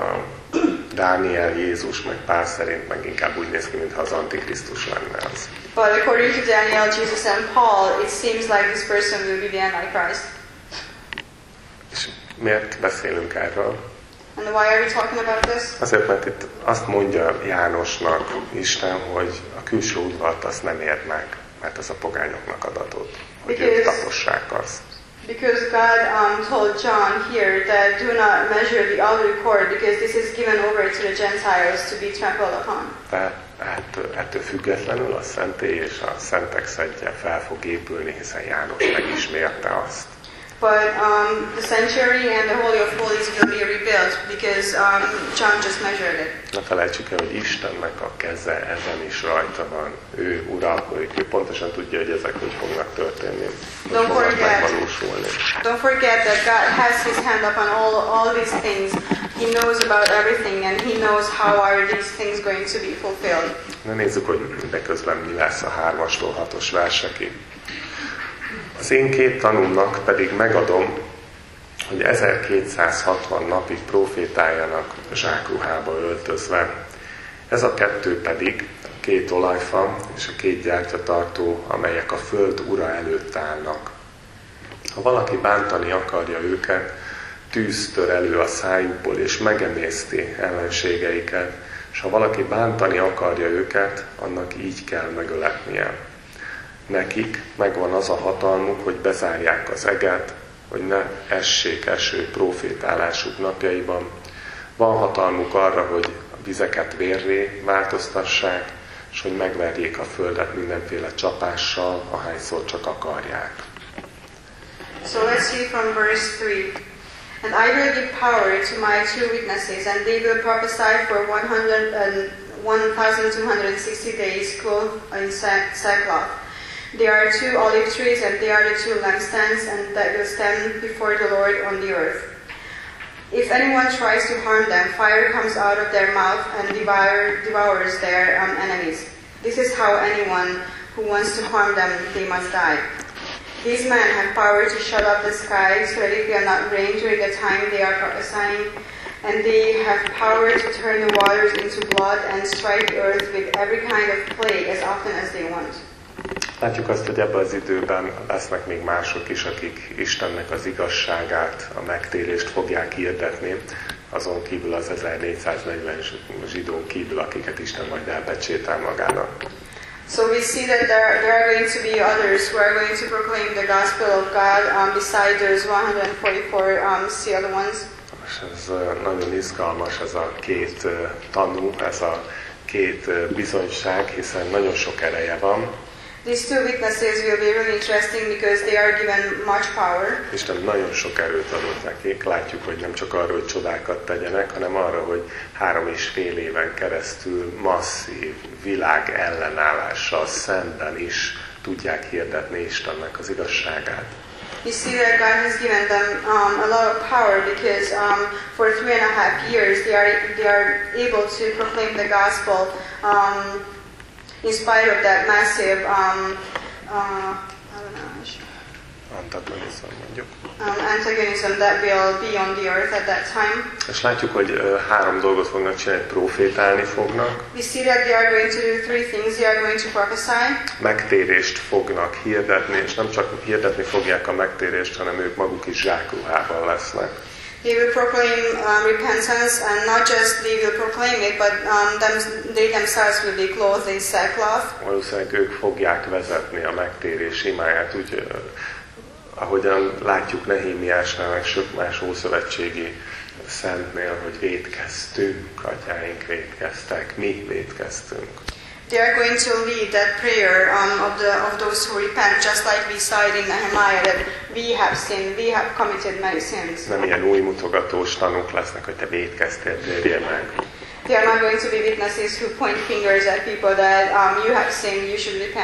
Dániel, Jézus, meg Pál szerint meg inkább úgy néz ki, mintha az Antikrisztus lenne az. But according to Daniel, Jesus and Paul, it seems like this person will be the Antichrist. És miért beszélünk erről? And why are we talking about this? Azért, mert itt azt mondja Jánosnak Isten, hogy a külső udvart azt nem érd meg, mert az a pogányoknak adatot, hogy ők tapossák azt. Because God told John here that do not measure the outer court because this is given over to the Gentiles to be trampled upon. Tehát ettől függetlenül a szentély és a szentek szentje fel fog épülni, hiszen János megismerte azt. But the sanctuary and the Holy of Holies will be rebuilt because John just measured it. Ne felejtsük el, hogy Istennek a keze ezen is rajta van. Ő uralkodik, ő pontosan tudja, hogy ezek hogy fognak történni, hogy fognak megvalósulni. Don't forget that God has His hand upon all these things. He knows about everything and He knows how are these things going to be fulfilled. Ne nézzük, hogy mindeközben mi lesz a 3-astól 6-os versekig. Az én 2 tanúmnak pedig megadom, hogy 1260 napig profétáljanak zsákruhába öltözve. Ez a 2 pedig a 2 olajfa és a 2 gyertyatartó, amelyek a föld ura előtt állnak. Ha valaki bántani akarja őket, tűz tör elő a szájukból, és megemészti ellenségeiket, és ha valaki bántani akarja őket, annak így kell megöletnie. Nekik megvan az a hatalmuk, hogy bezárják az eget, hogy ne essék eső profétálásuk napjaiban. Van hatalmuk arra, hogy a vizeket vérré változtassák, és hogy megverjék a földet mindenféle csapással, ahányszor csak akarják. So let's read from verse 3. And I will give power to my 2 witnesses, and they will prophesy for 1,260 days, clothed in sackcloth. They are 2 olive trees, and they are the 2 lampstands, and that will stand before the Lord on the earth. If anyone tries to harm them, fire comes out of their mouth and devours their enemies. This is how anyone who wants to harm them, they must die. These men have power to shut up the sky so that it will not rain during the time they are prophesying, and they have power to turn the waters into blood and strike the earth with every kind of plague as often as they want. Látjuk azt, hogy ebben az időben lesznek még mások is, akik Istennek az igazságát, a megtérést fogják hirdetni, azon kívül az 1440 zsidón kívül, akiket Isten majd elpecsétel magának. So we see that there are going to be others who are going to proclaim the gospel of God beside those 144 sealed ones. És ez nagyon izgalmas, ez a 2 tanú, ez a 2 bizonyság, hiszen nagyon sok ereje van. These 2 witnesses will be really interesting because they are given much power. Isten nagyon sok erőt adott nekik. Látjuk, hogy nem csak arra, hogy csodákat tegyenek, hanem arra, hogy 3,5 éven keresztül masszív világ ellenállással szemben is tudják hirdetni Istennek az igazságát. You see that God has given them a lot of power because for 3.5 years they are able to proclaim the gospel in spite of that massive antagonism that will be on the earth at that time. És látjuk, hogy 3 dolgot fognak csinálni, profétálni fognak. We see that they are going to do 3 things. They are going to prophesy. Megtérést fognak hirdetni, és nem csak hirdetni fogják a megtérést, hanem ők maguk is zsákruhában lesznek. They will proclaim repentance, and not just they will proclaim it, but they themselves will be clothed in sackcloth. Valószínűleg ők fogják vezetni a megtérés imáját, úgy, ahogyan látjuk Nehémiásnál, meg sok más ószövetségi szentnél, hogy vétkeztünk, atyáink vétkeztek, mi vétkeztünk. They are going to lead that prayer of those who repent, just like we saw it in Nehemiah, that we have sinned, we have committed many sins. Nem ilyen új mutogatós tanúk lesznek, hogy te vétkeztél, térjél meg. They are not going to be witnesses who point fingers at people that you have sinned, you should repent.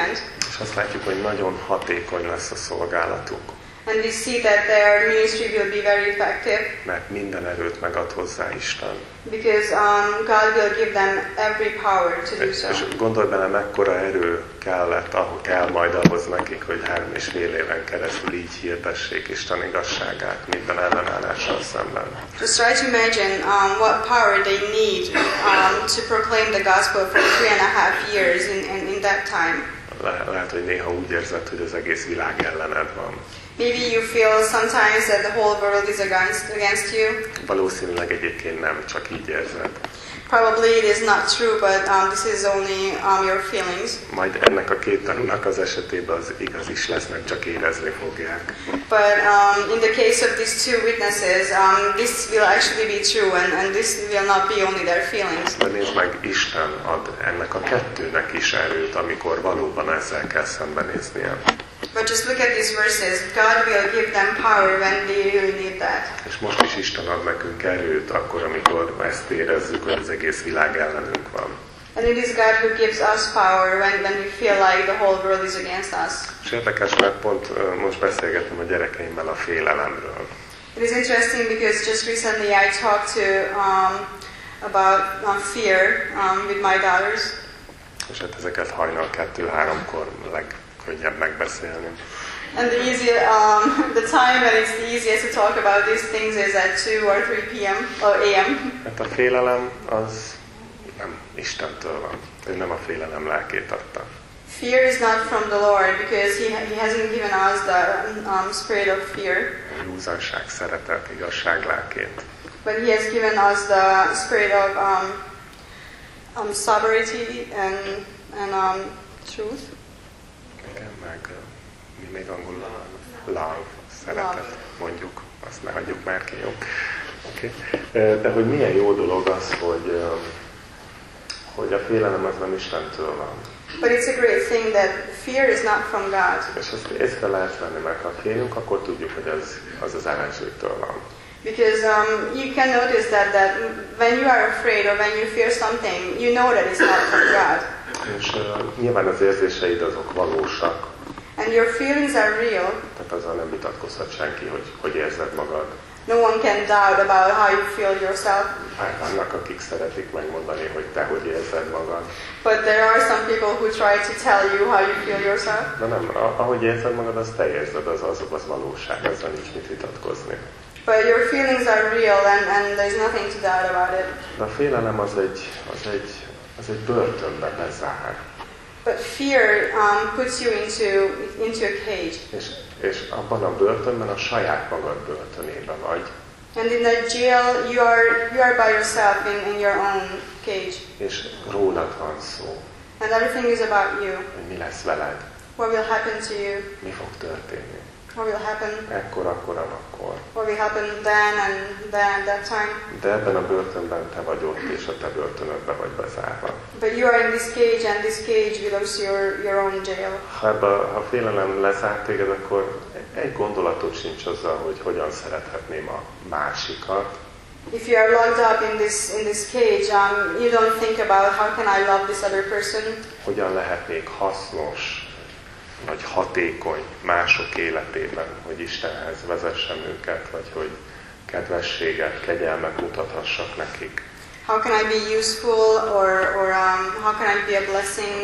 És azt látjuk, hogy nagyon hatékony lesz a szolgálatuk. And we see that their ministry will be very effective. Mert minden erőt megad hozzá Isten. Because God will give them every power to do so. És gondolj bele, mekkora erő kell majd ahhoz nekik, hogy 3,5 éven keresztül így hirdessék Isten igazságát minden ellenállással szemben. Just try to imagine what power they need to proclaim the gospel for 3.5 years in that time. Lehet, hogy néha úgy érzed, hogy az egész világ ellened van. Maybe you feel sometimes that the whole world is against you. Valószínűleg egyébként nem, csak így érzed. Probably it is not true, but this is only your feelings. Majd ennek a két tanúnak az esetében az igaz is lesz, nem csak érezni fogják. But in the case of these two witnesses, this will actually be true, and this will not be only their feelings. De nézd meg, Isten ad ennek a kettőnek is erőt, amikor valóban ezzel kell szembenéznie. But just look at these verses. God will give them power when they really need that. És most is Isten ad nekünk erőt, akkor, amikor ezt érezzük, hogy az egész világ ellenünk van. And it is God who gives us power when we feel like the whole world is against us. És érdekes, mert pont most beszélgettem a gyerekeimmel a félelemről. It is interesting because just recently I talked about fear with my daughters. És hát ezeket hajnal 2-3-kor legkönnyebb megbeszélni. And the time when it's the easiest to talk about these things is at 2 or 3 p.m. or a.m. Hát a félelem az nem Istentől van. Ő nem a félelem lelkét adta. Fear is not from the Lord because He hasn't given us the spirit of fear. A józanság, szeretet, igazság lelkét. But He has given us the spirit of sobriety and truth. Igen, meg mi még angolul love, szeretet, mondjuk, azt ne hagyjuk már ki, jó? Okay. De hogy milyen jó dolog az, hogy a félelem az nem Istentől van. But it's a great thing that fear is not from God. És ezt észre lehet venni, mert ha félünk, akkor tudjuk, hogy az ellenzőtől van. Because you can notice that when you are afraid or when you fear something, you know that it's not from God. És nyilván az érzéseid azok valósak. And your feelings are real. Tehát azzal nem vitatkozhat senki, hogy érzed magad. No one can doubt about how you feel yourself. Hát vannak, akik szeretik megmondani, hogy te hogy érzed magad. But there are some people who try to tell you how you feel yourself. De nem, ahogy érzed magad, azt te érzed, az valóság, ezzel nincs mit vitatkozni. But your feelings are real and there's nothing to doubt about it. De a félelem az egy börtönbe bezár. But fear puts you into a cage. És abban a börtönben a saját magad börtönében vagy. And in that jail you are by yourself in your own cage. És rólad van szó. And everything is about you. Hogy mi lesz veled? What will happen to you? Mi fog történni? What will happen? Ekkor, akkor. What will happen then and then that time? De ebben a börtönben te vagy ott, és a te börtönödbe vagy bezárva. But you are in this cage and this cage belongs to your own jail. Ha a félelem lezárt téged, akkor egy gondolatot sincs azzal, hogy hogyan szerethetném a másikat. If you are locked up in this cage, you don't think about how can I love this other person. Hogyan lehetnék hasznos, vagy hatékony mások életében, hogy Istenhez vezessem őket, vagy hogy kedvességet, kegyelmet mutathassak nekik. How can I be useful, or how can I be a blessing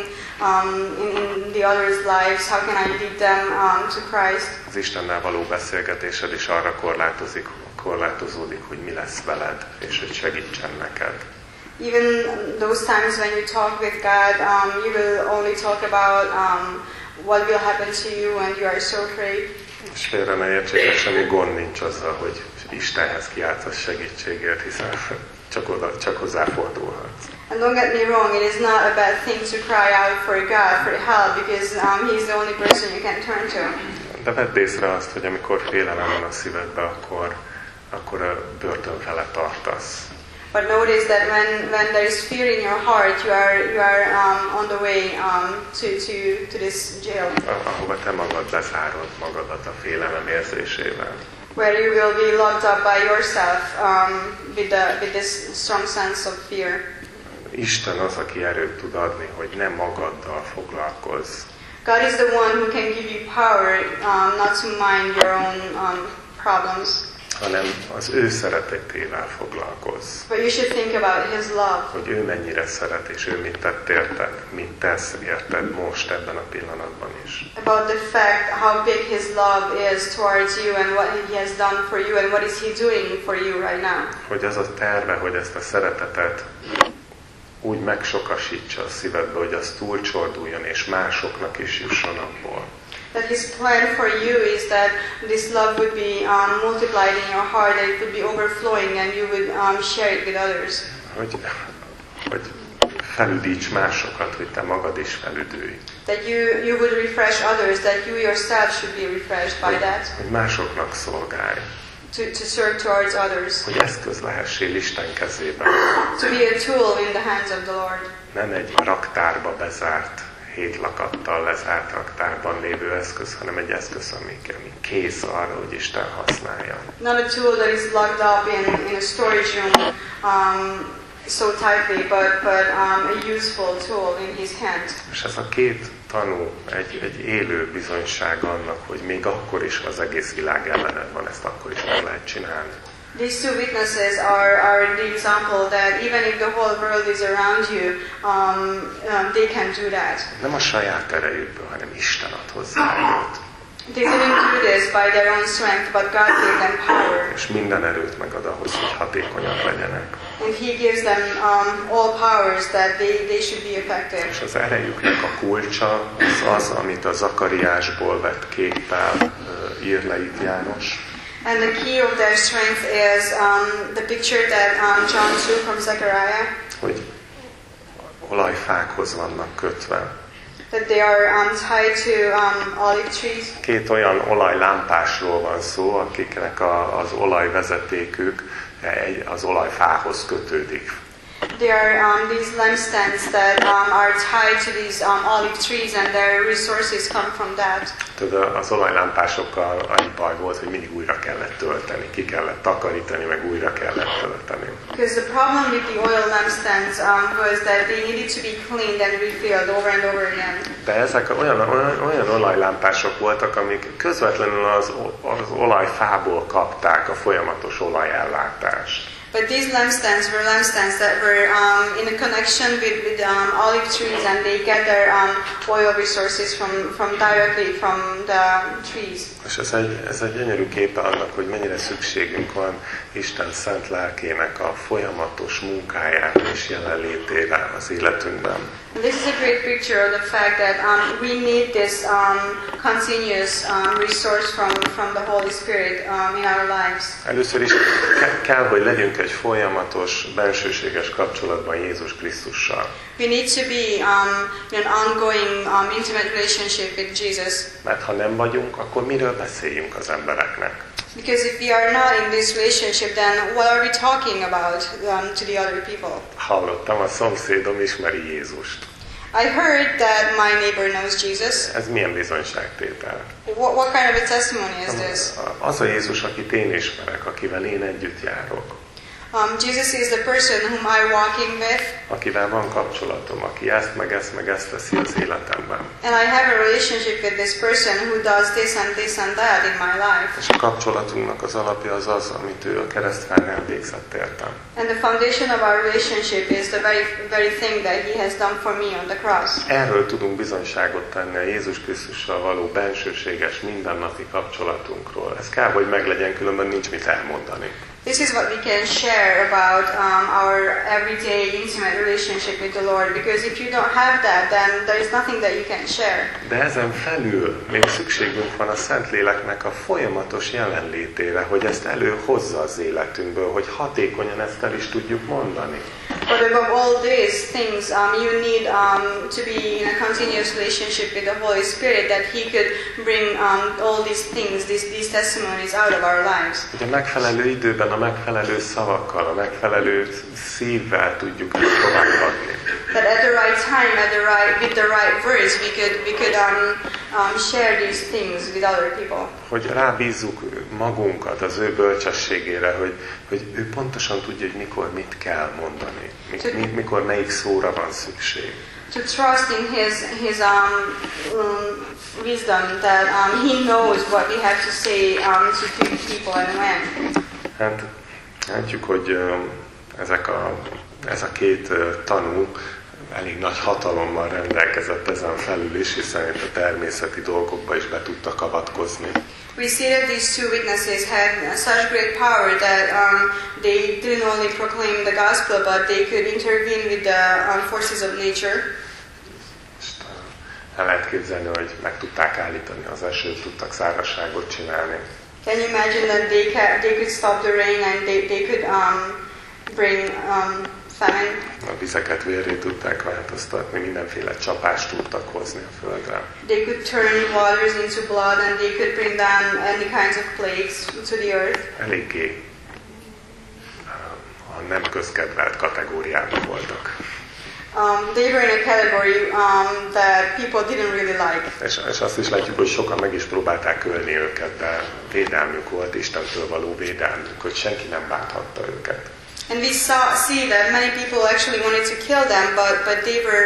in the others' lives? How can I lead them to Christ? Az Istennel való beszélgetésed is arra korlátozódik, hogy mi lesz veled, és hogy segítsen neked. Even those times when you talk with God, you will only talk about what will happen to you and you are so afraid. És félre ne értsétek, semmi gond nincs azzal, hogy Istenhez kiáltasz segítségért, hiszen csak hozzá fordulhatsz. And don't get me wrong, it is not a bad thing to cry out for God, for help, because He's the only person you can turn to. De vedd észre azt, hogy amikor félelem van a szívedbe, akkor a börtön fele tartasz. But notice that when there is fear in your heart, you are on the way to this jail. Ahova te magad bezárod magadat a félelem érzésével. Where you will be locked up by yourself with this strong sense of fear. Isten az, aki erőt tud adni, hogy nem magaddal foglalkozz. God is the one who can give you power not to mind your own problems. Hanem az ő szeretetével foglalkozz. But you should think about His love. Hogy ő mennyire szeret, és ő mit tett érted, mit tesz érted most ebben a pillanatban is. About the fact how big His love is towards you and what He has done for you and what is He doing for you right now. Hogy az a terve, hogy ezt a szeretetet úgy megsokasítsa a szívedbe, hogy az túlcsorduljon, és másoknak is jusson abból. That His plan for you is that this love would be multiplied in your heart, that it would be overflowing, and you would share it with others. Hogy felüdíts másokat, hogy te magad is felüdülj. That you would refresh others, that you yourself should be refreshed by that. Hogy másoknak szolgálj. To serve towards others. Hogy eszköz lehessél Isten kezében. To be a tool in the hands of the Lord. Nem egy raktárba bezárt, 7 lakattal lezárt raktárban lévő eszköz, hanem egy eszköz, ami kész arra, hogy Isten használja. Not a tool that is locked up in a storage room so tightly, but a useful tool in His hand. És ez a két tanú egy élő bizonyság annak, hogy még akkor is, ha az egész világ ellened van, ezt akkor is meg lehet csinálni. These two witnesses are the example that even if the whole world is around you, they can do that. Nem a saját erejükből, hanem Isten ad hozzá erőt. They didn't do this by their own strength, but God gave them power. És minden erőt megad ahhoz, hogy hatékonyak legyenek. And He gives them all powers that they should be effective. És az erejüknek a kulcsa az, amit a Zakariásból vett képpel ír le itt János. And the key of their strength is the picture that John took from Zechariah. Hogy olajfákhoz vannak kötve. That they are tied to olive trees. Két olyan olajlámpásról van szó, akiknek az olajvezetékük az olajfához kötődik. There are these lampstands that are tied to these olive trees, and their resources come from that. Tudod, az olajlámpásokkal annyi baj volt, hogy mindig újra kellett tölteni, ki kellett takarítani, meg újra kellett tölteni. Because the problem with the oil lampstands was that they needed to be cleaned and refilled over and over again. De ezek olyan olajlámpások voltak, amik közvetlenül az olajfából kapták a folyamatos olajellátást. But these lampstands were lampstands that were in a connection with olive trees, and they get their oil resources directly from the trees. És ez egy gyönyörű képe annak, hogy mennyire szükségünk van Isten szent lelkének a folyamatos munkájára és jelenlétére az életünkben. And this is a great picture of the fact that we need this continuous resource from the Holy Spirit in our lives. Először is kell, hogy legyünk egy folyamatos, bensőséges kapcsolatban Jézus Krisztussal. We need to be in an ongoing, intimate relationship with Jesus. Mert ha nem vagyunk, akkor miről beszéljünk az embereknek? Because if we are not in this relationship, then what are we talking about to the other people? Hallottam, a szomszédom ismeri Jézust. I heard that my neighbor knows Jesus. Ez milyen bizonyságtétel? What kind of a testimony is this? Az a Jézus, akit én ismerek, akivel én együtt járok. Jesus is the person whom I walking with. Akivel van kapcsolatom, aki ezt meg ezt teszi az életemben. And I have a relationship with this person who does this and that in my life. És a kapcsolatunknak az alapja az, amit ő a keresztfán elvégzett értem. And the foundation of our relationship is the very thing that He has done for me on the cross. Erről tudunk bizonyságot tenni a Jézus Krisztussal való bensőséges mindennapi kapcsolatunkról. Ez kell, hogy meglegyen, különben nincs mit elmondani. This is what we can share about our everyday intimate relationship with the Lord, because if you don't have that, then there is nothing that you can share. De ezen felül még szükségünk van a Szentléleknek a folyamatos jelenlétére, hogy ezt előhozza az életünkből, hogy hatékonyan ezt el is tudjuk mondani. But above all these things, you need to be in a continuous relationship with the Holy Spirit, that He could bring all these things, these testimonies out of our lives. Hogy a megfelelő időben, a megfelelő szavakkal, a megfelelő szívvel tudjuk ezt továbbadni. That at the right time, with the right words, we could share these things with other people. Hogy rábízzuk magunkat az ő bölcsességére, hogy ő pontosan tudja, hogy mikor mit kell mondani, mikor melyik szóra van szükség. to trust in his wisdom, that he knows what we have to say to people and when. Hát látjuk, hogy ez a két tanú elég nagy hatalommal rendelkezett ezen felül is, hiszen itt a természeti dolgokba is be tudtak avatkozni. We see that these two witnesses had such great power that they didn't only proclaim the gospel, but they could intervene with the forces of nature. El lehet képzelni, hogy meg tudták állítani az esőt, tudtak szárazságot csinálni. Can you imagine that they could stop the rain and they could bring famine? A vizeket vérré tudták változtatni, mindenféle csapást tudtak hozni a földre. They could turn waters into blood and they could bring down any kinds of plagues to the earth. Eléggé a nem közkedvelt kategóriában voltak. They were in a category that people didn't really like. És azt is látjuk, hogy sokan meg is próbálták ölni őket, de védelmük volt, Istentől való védelmük, hogy senki nem bánthatta őket. And we see that many people actually wanted to kill them, but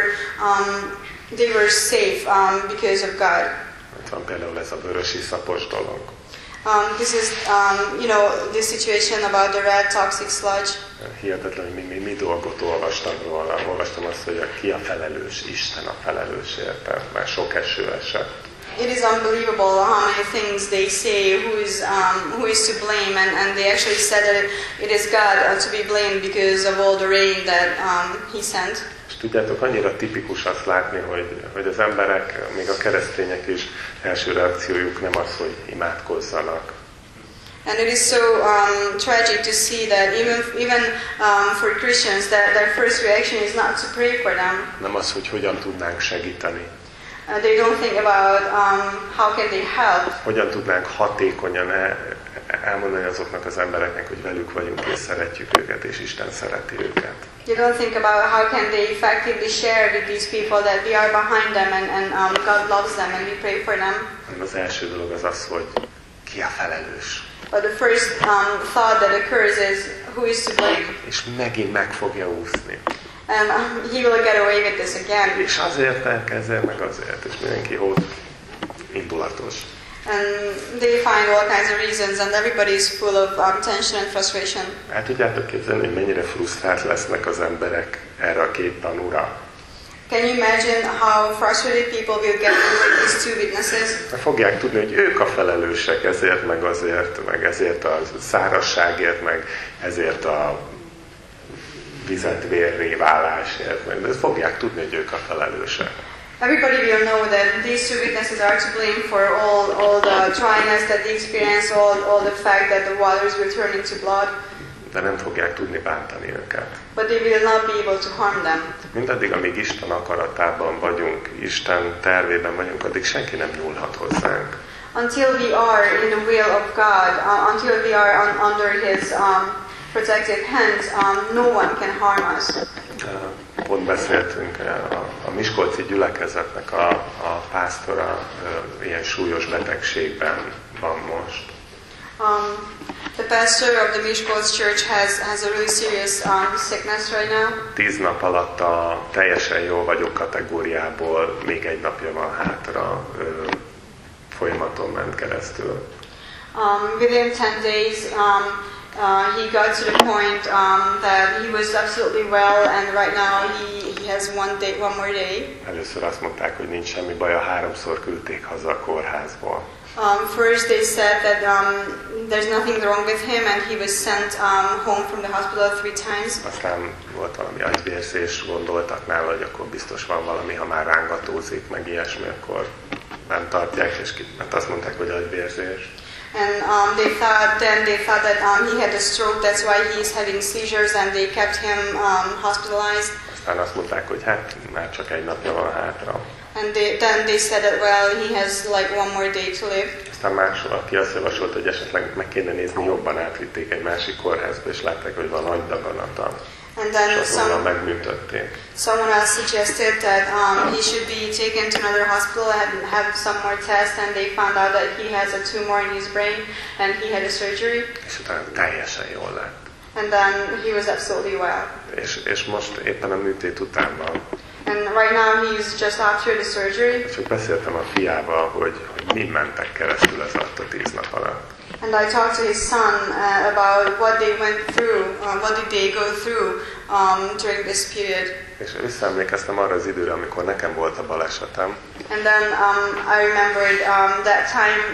they were safe because of God. Itt van például ez a vörös iszapos dolog. This is, this situation about the red toxic sludge. Hihetetlen, hogy mi dolgot olvastam róla. Olvastam azt, hogy ki a felelős, Isten a felelős érte, mert sok eső esett. It is unbelievable how many things they say who is to blame, and they actually said that it is God to be blamed because of all the rain that He sent. És tudjátok, annyira tipikus azt látni, hogy az emberek, még a keresztények is első reakciójuk nem az, hogy imádkozzanak. And it is so tragic to see that even for Christians, that their first reaction is not to pray for them. Nem az, hogy hogyan tudnánk segíteni. They don't think about how can they help. Hogyan tudnánk hatékonyan elmondani azoknak az embereknek, hogy velük vagyunk és szeretjük őket, és Isten szereti őket. They don't think about how can they effectively share with these people that we are behind them and God loves them and we pray for them. Az első dolog az, hogy ki a felelős. But the first thought that occurs is who is to blame. És megint meg fogja úszni. And he will get away with this again. És azért elkezdett, meg azért, és mindenki indulatos. And they find all kinds of reasons, and everybody is full of tension and frustration. El tudjátok képzelni, hogy mennyire frusztrált lesznek az emberek erre a két tanúra? Can you imagine how frustrated people will get with these two witnesses? Fogják tudni, hogy ők a felelősek ezért, meg ezért a szárazságért, meg ezért a vizet vérré válásért, meg de fogják tudni, hogy ők a felelősek. Everybody will know that these two witnesses are to blame for all the dryness that they experience, all the fact that the waters will turn into blood. De nem fogják tudni bántani őket. But they will not be able to harm them. Mindaddig, amíg Isten akaratában vagyunk, Isten tervében vagyunk, addig senki nem nyúlhat hozzánk. Until we are in the will of God, until we are under His protective hands, no one can harm us. Pont beszéltünk, a miskolci gyülekezetnek a pásztora ilyen súlyos betegségben van most. The pastor of the Miskolc Church has a really serious sickness right now. 10 nap alatt a teljesen jól vagyok kategóriából még egy napja van hátra, folyamaton ment keresztül. Within 10 days, he got to the point that he was absolutely well, and right now he has one more day. Először azt mondták, hogy nincs semmi baj, 3-szor küldték haza a kórházból. First they said that there's nothing wrong with him, and he was sent home from the hospital 3 times. Aztán volt valami agyvérzés, gondoltak nála, hogy akkor biztos van valami, ha már rángatózik, meg ilyesmi, akkor nem tartják, és mert azt mondták, hogy agyvérzés. And they thought that he had a stroke, that's why he is having seizures, and they kept him hospitalized. Aztán azt mondták, hogy hát már csak egy napja van hátra. And then they said that he has like one more day to live. Aztán aki azt javasolt, hogy esetleg meg kéne nézni, jobban átvitték egy másik kórházba, és látták, hogy van agydaganata. And then someone else suggested that he should be taken to another hospital and have some more tests, and they found out that he has a tumor in his brain, and he had a surgery. És utána teljesen jól lett. And then he was absolutely well. És most éppen a műtét után van. And right now he's just after the surgery. Csak beszéltem a fiával, hogy mi mentek keresztül ez alatt a 10 nap alatt. And I talked to his son about what they went through, what did they go through during this period. És visszaemlékeztem arra az időre, amikor nekem volt a balesetem. And then I remembered that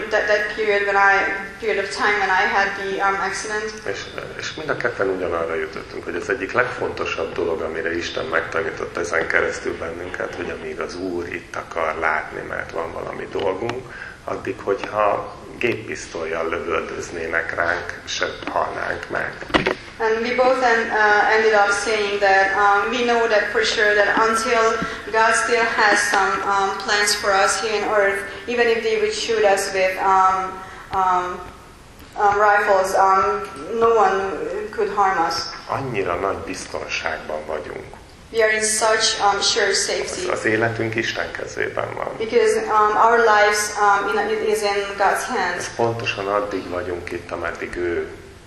period of time when I had the accident. És mind a ketten ugyanarra jutottunk, hogy az egyik legfontosabb dolog, amire Isten megtanított ezen keresztül bennünket, hogy amíg az Úr itt akar látni, mert van valami dolgunk, addig, hogyha géppisztollyal lövöldöznének ránk, se halnánk meg. And we both ended up saying that we know that for sure that until God still has some plans for us here on earth, even if they would shoot us with rifles, no one could harm us. Annyira nagy biztonságban vagyunk. We are in such sure safety. Az életünk Isten kezében van. Because our lives is in God's hands. Pontosan addig vagyunk itt, ameddig ő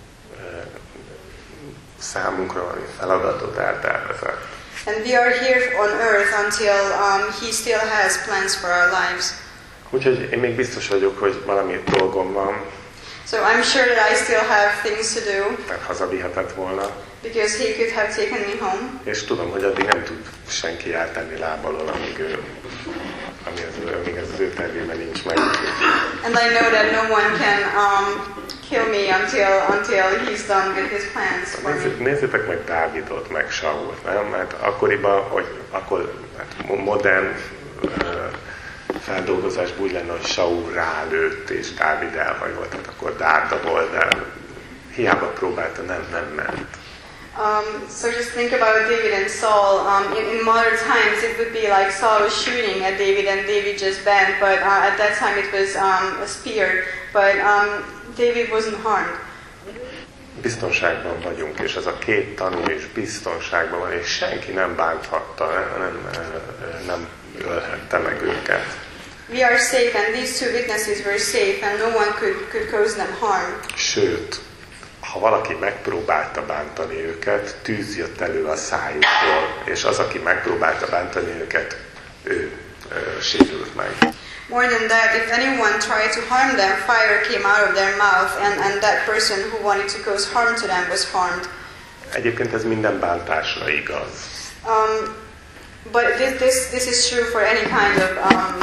számunkra valami feladatot eltervezett. And we are here on earth until he still has plans for our lives. Úgyhogy én még biztos vagyok, hogy valami dolgom van. So I'm sure that I still have things to do. Mert hazavihetett volna. Because he could have taken me home. És tudom, hogy addig nem tud senki eltenni lábalól, amíg ez az ő tervében nincs meg. And I know that no one can kill me until he's done with his plans for me. Nézzétek meg Dávidot, meg Sault, nem? Mert akkoriban, modern feldolgozásban úgy lenne, hogy Saul rálőtt, és Dávid elhajolt, tehát akkor dárda volt, de hiába próbálta, nem ment. So just think about David and Saul. In modern times, it would be like Saul was shooting at David and David just bent, but at that time it was a spear. But David wasn't harmed. Biztonságban vagyunk, és ez a két tanú is biztonságban van, és senki nem bánthatta, nem ölhette meg őket. We are safe, and these two witnesses were safe, and no one could cause them harm. Sőt, ha valaki megpróbálta bántani őket, tűz jött elő a szájukból, és az, aki megpróbálta bántani őket, ő sérült meg. More than that, if anyone tried to harm them, fire came out of their mouth, and that person who wanted to cause harm to them was harmed. Egyébként ez minden bántásra igaz. But this is true for any kind of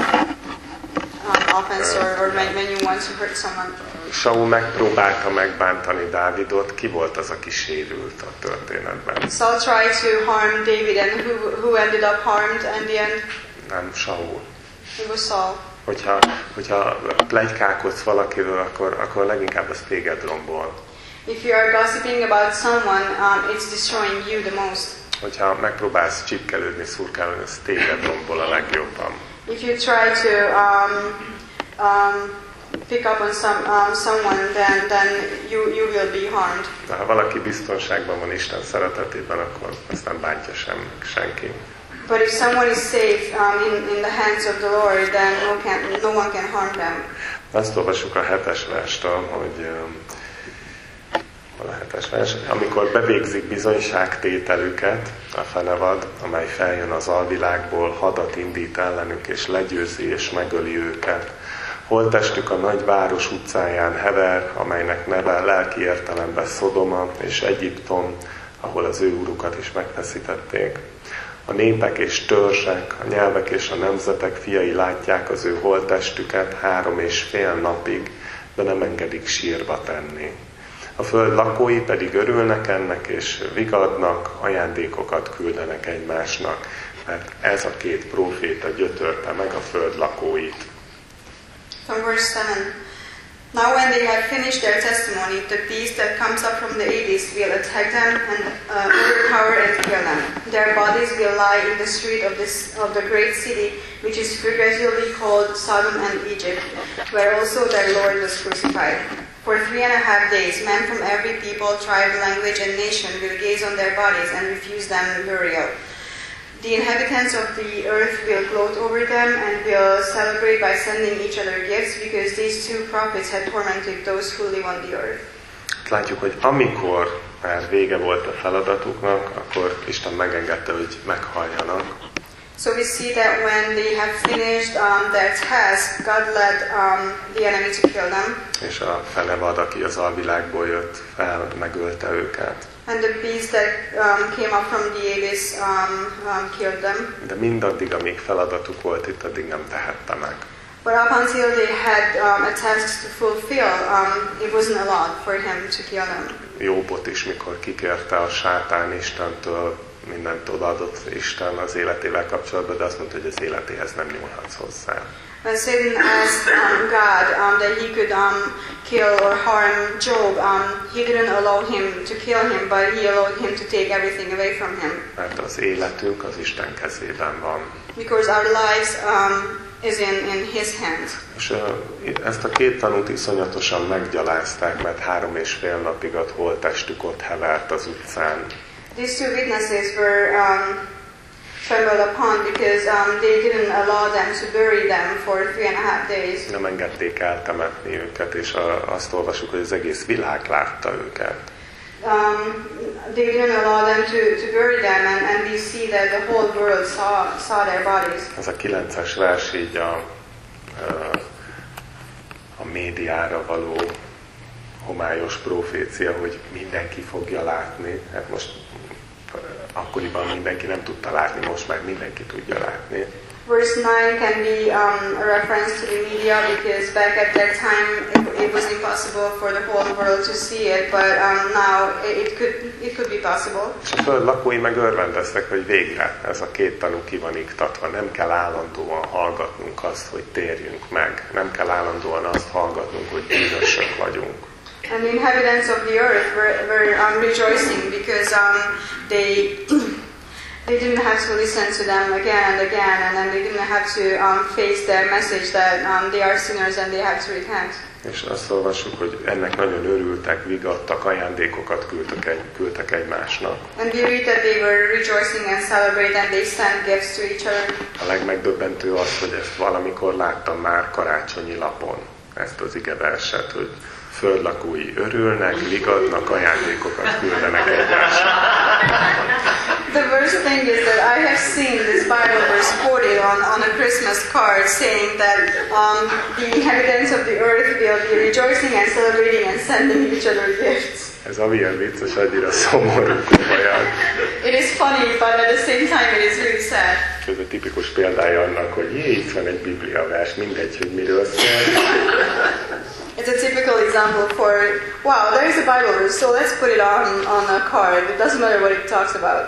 offense or when you want to hurt someone. Saul megpróbálta megbántani Dávidot, ki volt az, aki sérült a történetben? Saul tried to harm David, and who ended up harmed in the end? Nem, Saul. It was Saul. Hogyha pletykálkodsz valakiről, akkor leginkább az téged rombol. If you are gossiping about someone, it's destroying you the most. Hogyha megpróbálsz csipkelődni, szurkálni, az téged rombol a legjobban. If you try to pick up on someone, then you will be harmed. De ha valaki biztonságban van Isten szeretetében, akkor azt nem bántja senki. But if someone is safe in the hands of the Lord, then no one can harm them. Azt olvassuk a 7-es verstől, hogy a 7-es vers, amikor bevégzik bizonyságtételüket, a fenevad, amely feljön az alvilágból, hadat indít ellenük, és legyőzi és megöli őket. Holttestük a nagyváros utcáján hever, amelynek neve lelki értelemben Szodoma és Egyiptom, ahol az ő urukat is megfeszítették. A népek és törzsek, a nyelvek és a nemzetek fiai látják az ő holttestüket 3,5 napig, de nem engedik sírba tenni. A föld lakói pedig örülnek ennek, és vigadnak, ajándékokat küldenek egymásnak, mert ez a két próféta gyötörte meg a föld lakóit. From verse 7. Now when they have finished their testimony, the beast that comes up from the Hades will attack them and overpower and kill them. Their bodies will lie in the street of the great city, which is figuratively called Sodom and Egypt, where also their Lord was crucified. For 3.5 days, men from every people, tribe, language, and nation will gaze on their bodies and refuse them burial. The inhabitants of the earth will gloat over them and will celebrate by sending each other gifts, because these two prophets had tormented those who live on the earth. Látjuk, hogy amikor már vége volt a feladatuknak, akkor Isten megengedte, hogy meghalljanak. So we see that when they have finished their task, God led the enemy to kill them. És a fenevad, aki az alvilágból jött fel, megölte őket. And the beast that came up from the abyss killed them. De mindaddig, amíg feladatuk volt itt, addig nem tehette meg. But up until they had a task to fulfill, it wasn't allowed for him to kill them. Jóbot is, mikor kikérte a sátán Istentől, mindent odaadott Isten az életével kapcsolatban, de azt mondta, hogy az életéhez nem nyúlhatsz hozzá. When Satan asked God that he could kill or harm Job, he didn't allow him to kill him, but he allowed him to take everything away from him. Mert az életünk az Isten kezében van. Because our lives is in his hands. És ezt a két tanút iszonyatosan meggyalázták, mert 3,5 napig a holttestük ott hevert az utcán. These two witnesses were trembled upon because they didn't allow them to bury them for 3.5 days. Nem engedték eltemetni őket, és azt olvasjuk, hogy az egész világ látta őket. They didn't allow them to bury them, and we see that the whole world saw their bodies. Ez a 9-es vers így a médiára való homályos profécia, hogy mindenki fogja látni. Hát most akkoriban mindenki nem tudta látni, most már mindenki tudja látni. Verse 9 can be a reference to the media because back at that time it was impossible for the whole world to see it, but now it could be possible. És a föld lakói meg örvendeztek, hogy végre ez a két tanú ki van iktatva. Nem kell állandóan hallgatnunk azt, hogy térjünk meg. Nem kell állandóan azt hallgatnunk, hogy bűnösök vagyunk. And the inhabitants of the earth were rejoicing because they didn't have to listen to them again and again, and then they didn't have to face their message that they are sinners and they have to repent. És azt olvassuk, hogy ennek nagyon örültek, vigadtak, ajándékokat küldtek egymásnak. And we read that they were rejoicing and celebrating, and they sent gifts to each other. A legmegdöbbentő az, hogy ezt valamikor láttam már karácsonyi lapon, ezt az igeverset, hogy földlakói örülnek, vigadnak, ajándékokat küldenek egymásnak. The worst thing is that I have seen this Bible verse quoted on a Christmas card saying that the inhabitants of the earth will be rejoicing and celebrating and sending each other gifts. Ez olyan vicces, annyira szomorú komolyan. It is funny, but at the same time it is really sad. Ez a tipikus példája annak, hogy itt van egy Biblia vers, mindegy, hogy miről szól. It's a typical example for, wow, there's a Bible verse, so let's put it on a card. It doesn't matter what it talks about.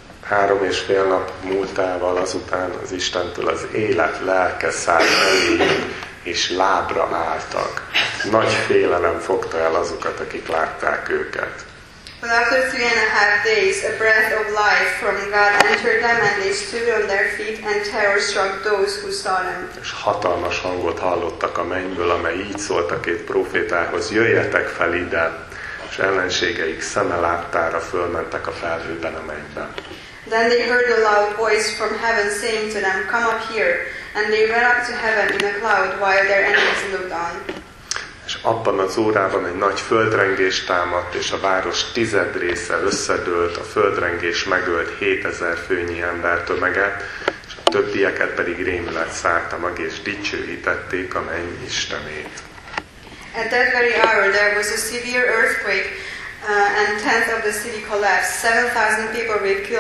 3,5 nap múltával azután az Istentől az élet lelke szállt eléjük, és lábra álltak. Nagy félelem fogta el azokat, akik látták őket. But after 3.5 days, a breath of life from God entered them, and they stood on their feet, and terror struck those who saw them. És hatalmas hangot hallottak a mennyből, amely így szólt a két profétához: jöjjetek fel ide, és ellenségeik szeme láttára fölmentek a felhőben a mennybe. Then they heard a loud voice from heaven saying to them, "Come up here." And they went up to heaven in a cloud while their enemies looked on. És abban az órában egy nagy földrengés támadt, és a város 10 része összedőlt, a földrengés megölt 7000 főnyi embertömeget, és a többieket pedig rémület szállta meg, és dicsőítették a menny Istenét. At that very hour there was a severe earthquake, and 1/10 of the city collapsed. 7,000 people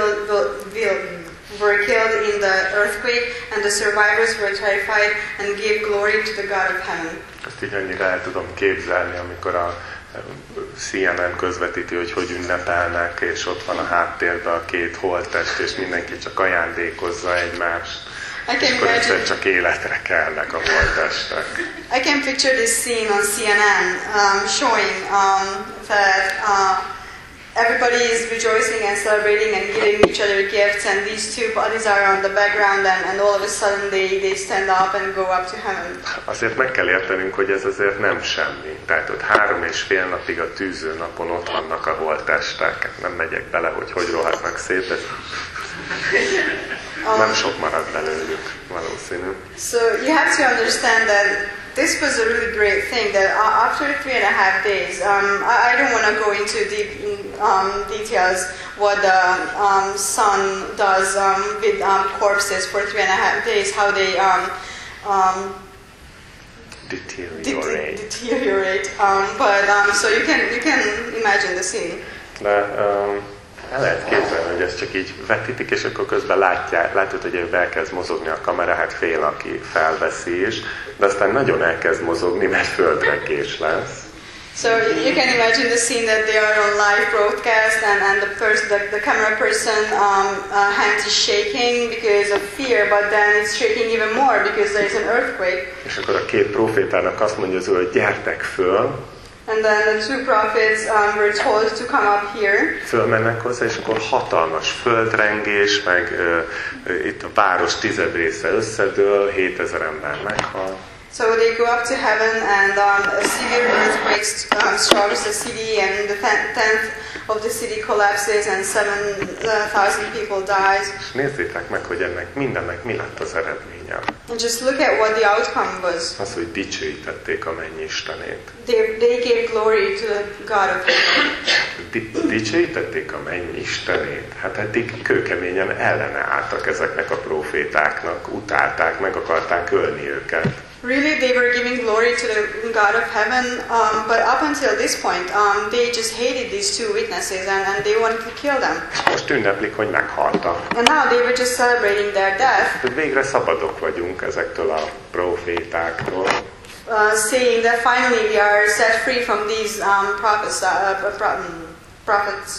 were killed in the earthquake, and the survivors were terrified and gave glory to the God of heaven. Ezt így annyira el tudom képzelni, amikor a CNN közvetíti, hogy ünnepelnek, és ott van a háttérben a két holttest, és mindenki csak ajándékozza egymást. És akkor egyszer csak életre kelnek a holttestek. I can picture this scene on CNN showing that everybody is rejoicing and celebrating and giving each other gifts, and these two bodies are on the background, and all of a sudden they stand up and go up to heaven. Azért meg kell értenünk, hogy ez azért nem semmi. Tehát ott 3,5 napig a tűző napon ott vannak a holttestek. Nem megyek bele, hogy rohadnak szét, ez nem sok marad belőlük, valószínű. So you have to understand that this was a really great thing, that after 3.5 days, I don't want to go into deep details what the sun does with corpses for 3.5 days, how they deteriorate. So you can imagine the scene. De el lehet képzelni, hogy ezt csak így vetítik, és akkor közben látod, hogy elkezd mozogni a kamera, hát fél, aki felveszi is, de aztán nagyon elkezd mozogni, mert földrengés lesz. So you can imagine the scene that they are on live broadcast, and the camera person hand is shaking because of fear, but then it's shaking even more because there is an earthquake. És akkor a két profétának azt mondja, hogy gyertek föl. And then the two prophets were told to come up here. Fölmennek hozzá, és akkor hatalmas földrengés, meg itt a város 10 része összedől, 7000 ember meghal. So they go up to heaven, and a severe earthquake strikes the city, and the tenth of the city collapses, and 7,000 people dies. És nézzétek meg, hogy ennek mindennek mi lett az eredménye. And just look at what the outcome was. Az, hogy dicsőítették a mennyistenét. They gave glory to the God of heaven. Dicsőítették a mennyistenét. Hát eddig kőkeményen ellene álltak ezeknek a profétáknak, utálták, meg akarták ölni őket. Really, they were giving glory to the God of heaven, but up until this point, they just hated these two witnesses, and they wanted to kill them. Most ünneplik, hogy meghaltak. And now they were just celebrating their death. Végre szabadok vagyunk ezektől a profétáktól. Saying that finally we are set free from these prophets.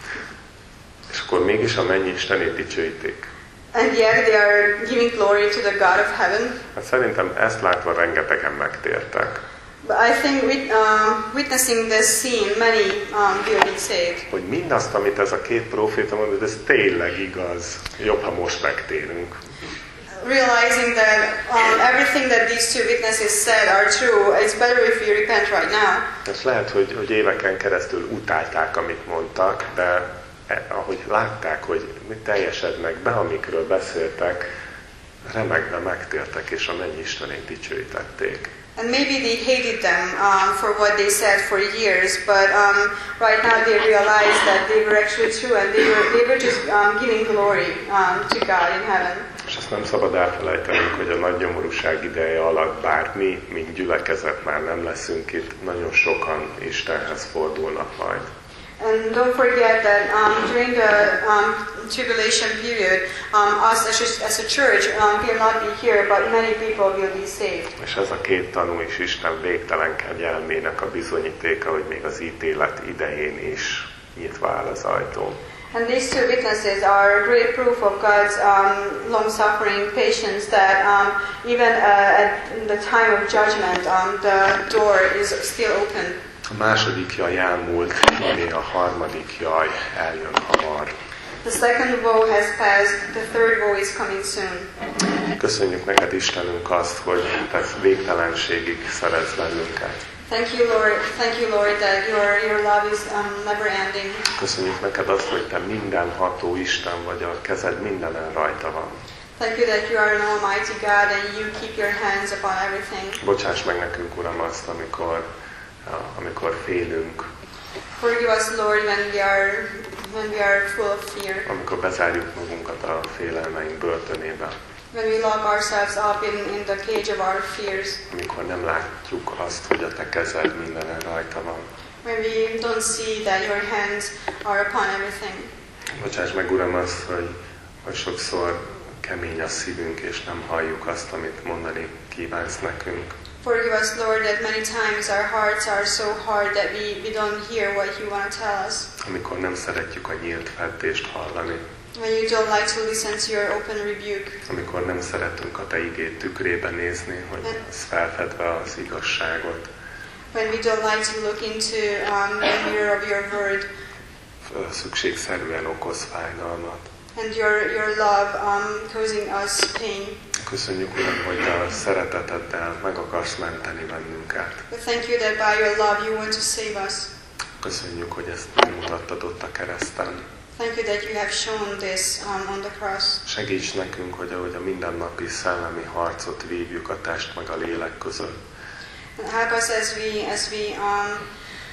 És akkor mégis a mennyistenét dicsőítik. And yet they are giving glory to the God of heaven. Hát szerintem ezt látva rengetegen megtértek. But I think witnessing this scene, many will be saved. Hogy mindazt, amit ez a két próféta mondott, ez tényleg igaz. Jobb, ha most megtérünk. Realizing that everything that these two witnesses said are true, it's better if we repent right now. És lehet, hogy éveken keresztül utálták, amit mondtak, de ahogy látták, hogy teljesednek be, amikről beszéltek, remegve megtértek, és a mennyistenét dicsőítették. And maybe they hated them for what they said for years, but right now they realize that they were actually true, and they were just giving glory to God in heaven. És azt nem szabad elfelejtenünk, hogy a nagy nyomorúság ideje alatt bár mi, mint gyülekezet már nem leszünk itt, nagyon sokan Istenhez fordulnak majd. And don't forget that during the tribulation period, us as a church will not be here, but many people will be saved. És ez a két tanú is Isten végtelen kegyelmének a bizonyítéka, hogy még az ítélet idején is nyitva áll az ajtó. And these two witnesses are great proof of God's long-suffering patience, that even at the time of judgment, the door is still open. A második jaj elmúlt, a harmadik jaj eljön hamar. The second woe has passed, the third woe is coming soon. Köszönjük neked, Istenünk, azt, hogy te végtelenségig szeretsz bennünket. Thank you, Lord, that your love is never ending. Köszönjük neked azt, hogy te mindenható Isten vagy, a kezed mindenen rajta van. Thank you that you are an almighty God and you keep your hands upon everything. Bocsáss meg nekünk, Uram, azt, amikor félünk. Forgive us, Lord, when we are full of fear. Amikor bezárjuk magunkat a félelmeink börtönébe. When we lock ourselves up in the cage of our fears. Amikor nem látjuk azt, hogy a te kezed mindenen rajta van. When we don't see that your hands are upon everything. Bocsáss meg, Uram, azt, hogy sokszor kemény a szívünk, és nem halljuk azt, amit mondani kívánsz nekünk. Forgive us, Lord, that many times our hearts are so hard that we don't hear what you want to tell us. Amikor nem szeretjük a nyílt feddést hallani. When you don't like to listen to your open rebuke. Amikor nem szeretünk a te igéd tükrébe nézni, hogy az felfedve az igazságot. When we don't like to look into the mirror of your word. Szükségszerűen okoz fájdalmat. And your love causing us pain. Köszönjük, Uram, hogy a szereteteddel meg akarsz menteni bennünket. But thank you that by your love you want to save us. Köszönjük, hogy ezt megmutattad ott a kereszten. Thank you that you have shown this on the cross. Segíts nekünk, hogy ahogy a mindennapi szellemi harcot vívjuk a test meg a lélek között. And help us as we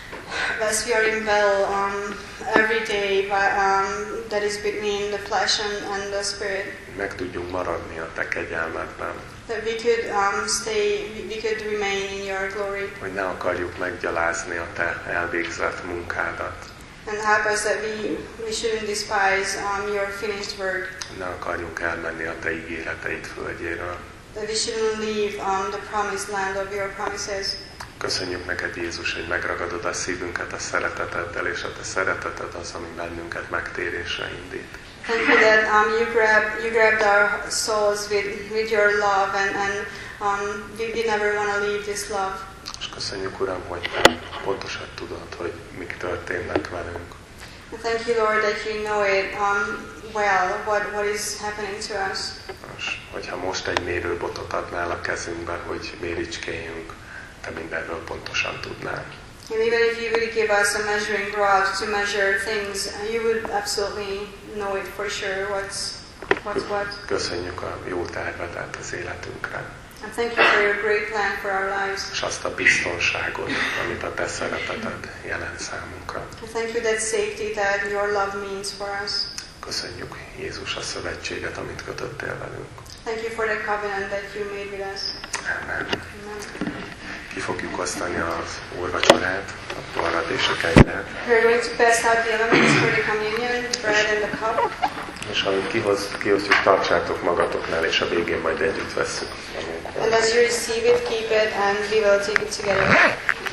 as we are in battle every day that is between the flesh and the spirit. Meg tudjunk maradni a te kegyelmedben. That we could remain in your glory. Hogy ne akarjuk meggyalázni a te elvégzett munkádat. And help us that we shouldn't despise your finished work. Ne akarjunk elmenni a te ígéreteid földjéről. That we shouldn't leave the promised land of your promises. Köszönjük neked, Jézus, hogy megragadod a szívünket a szereteteddel, és a te szereteted az, ami bennünket megtérésre indít. Thank you that you grabbed our souls with your love, and we never want to leave this love. És köszönjük, Uram, hogy pontosan tudod, hogy mik történnek velünk. And thank you, Lord, that you know it well, what is happening to us. És hogyha most egy mérőbotot adnál a kezünkbe, hogy méricskéljünk, te mindenről pontosan tudnál. And even if you would give us a measuring rod to measure things, you would absolutely know it for sure what's what. Köszönjük a jó tervedet az életünkre. And thank you for your great plan for our lives. És azt a biztonságot, amit a te szereteted jelent számunkra. And thank you that safety that your love means for us. Köszönjük, Jézus, a szövetséget, amit kötöttél velünk. Thank you for the covenant that you made with us. Amen. Amen. Ki fogjuk osztani az úrvacsorát, a poharat és a kegyet. We're going to pass out the elements for the communion, the bread and the cup. És amit kihozjuk, tartsátok magatoknál, és a végén majd együtt vesszük. And as you receive it, keep it, and we will take it together.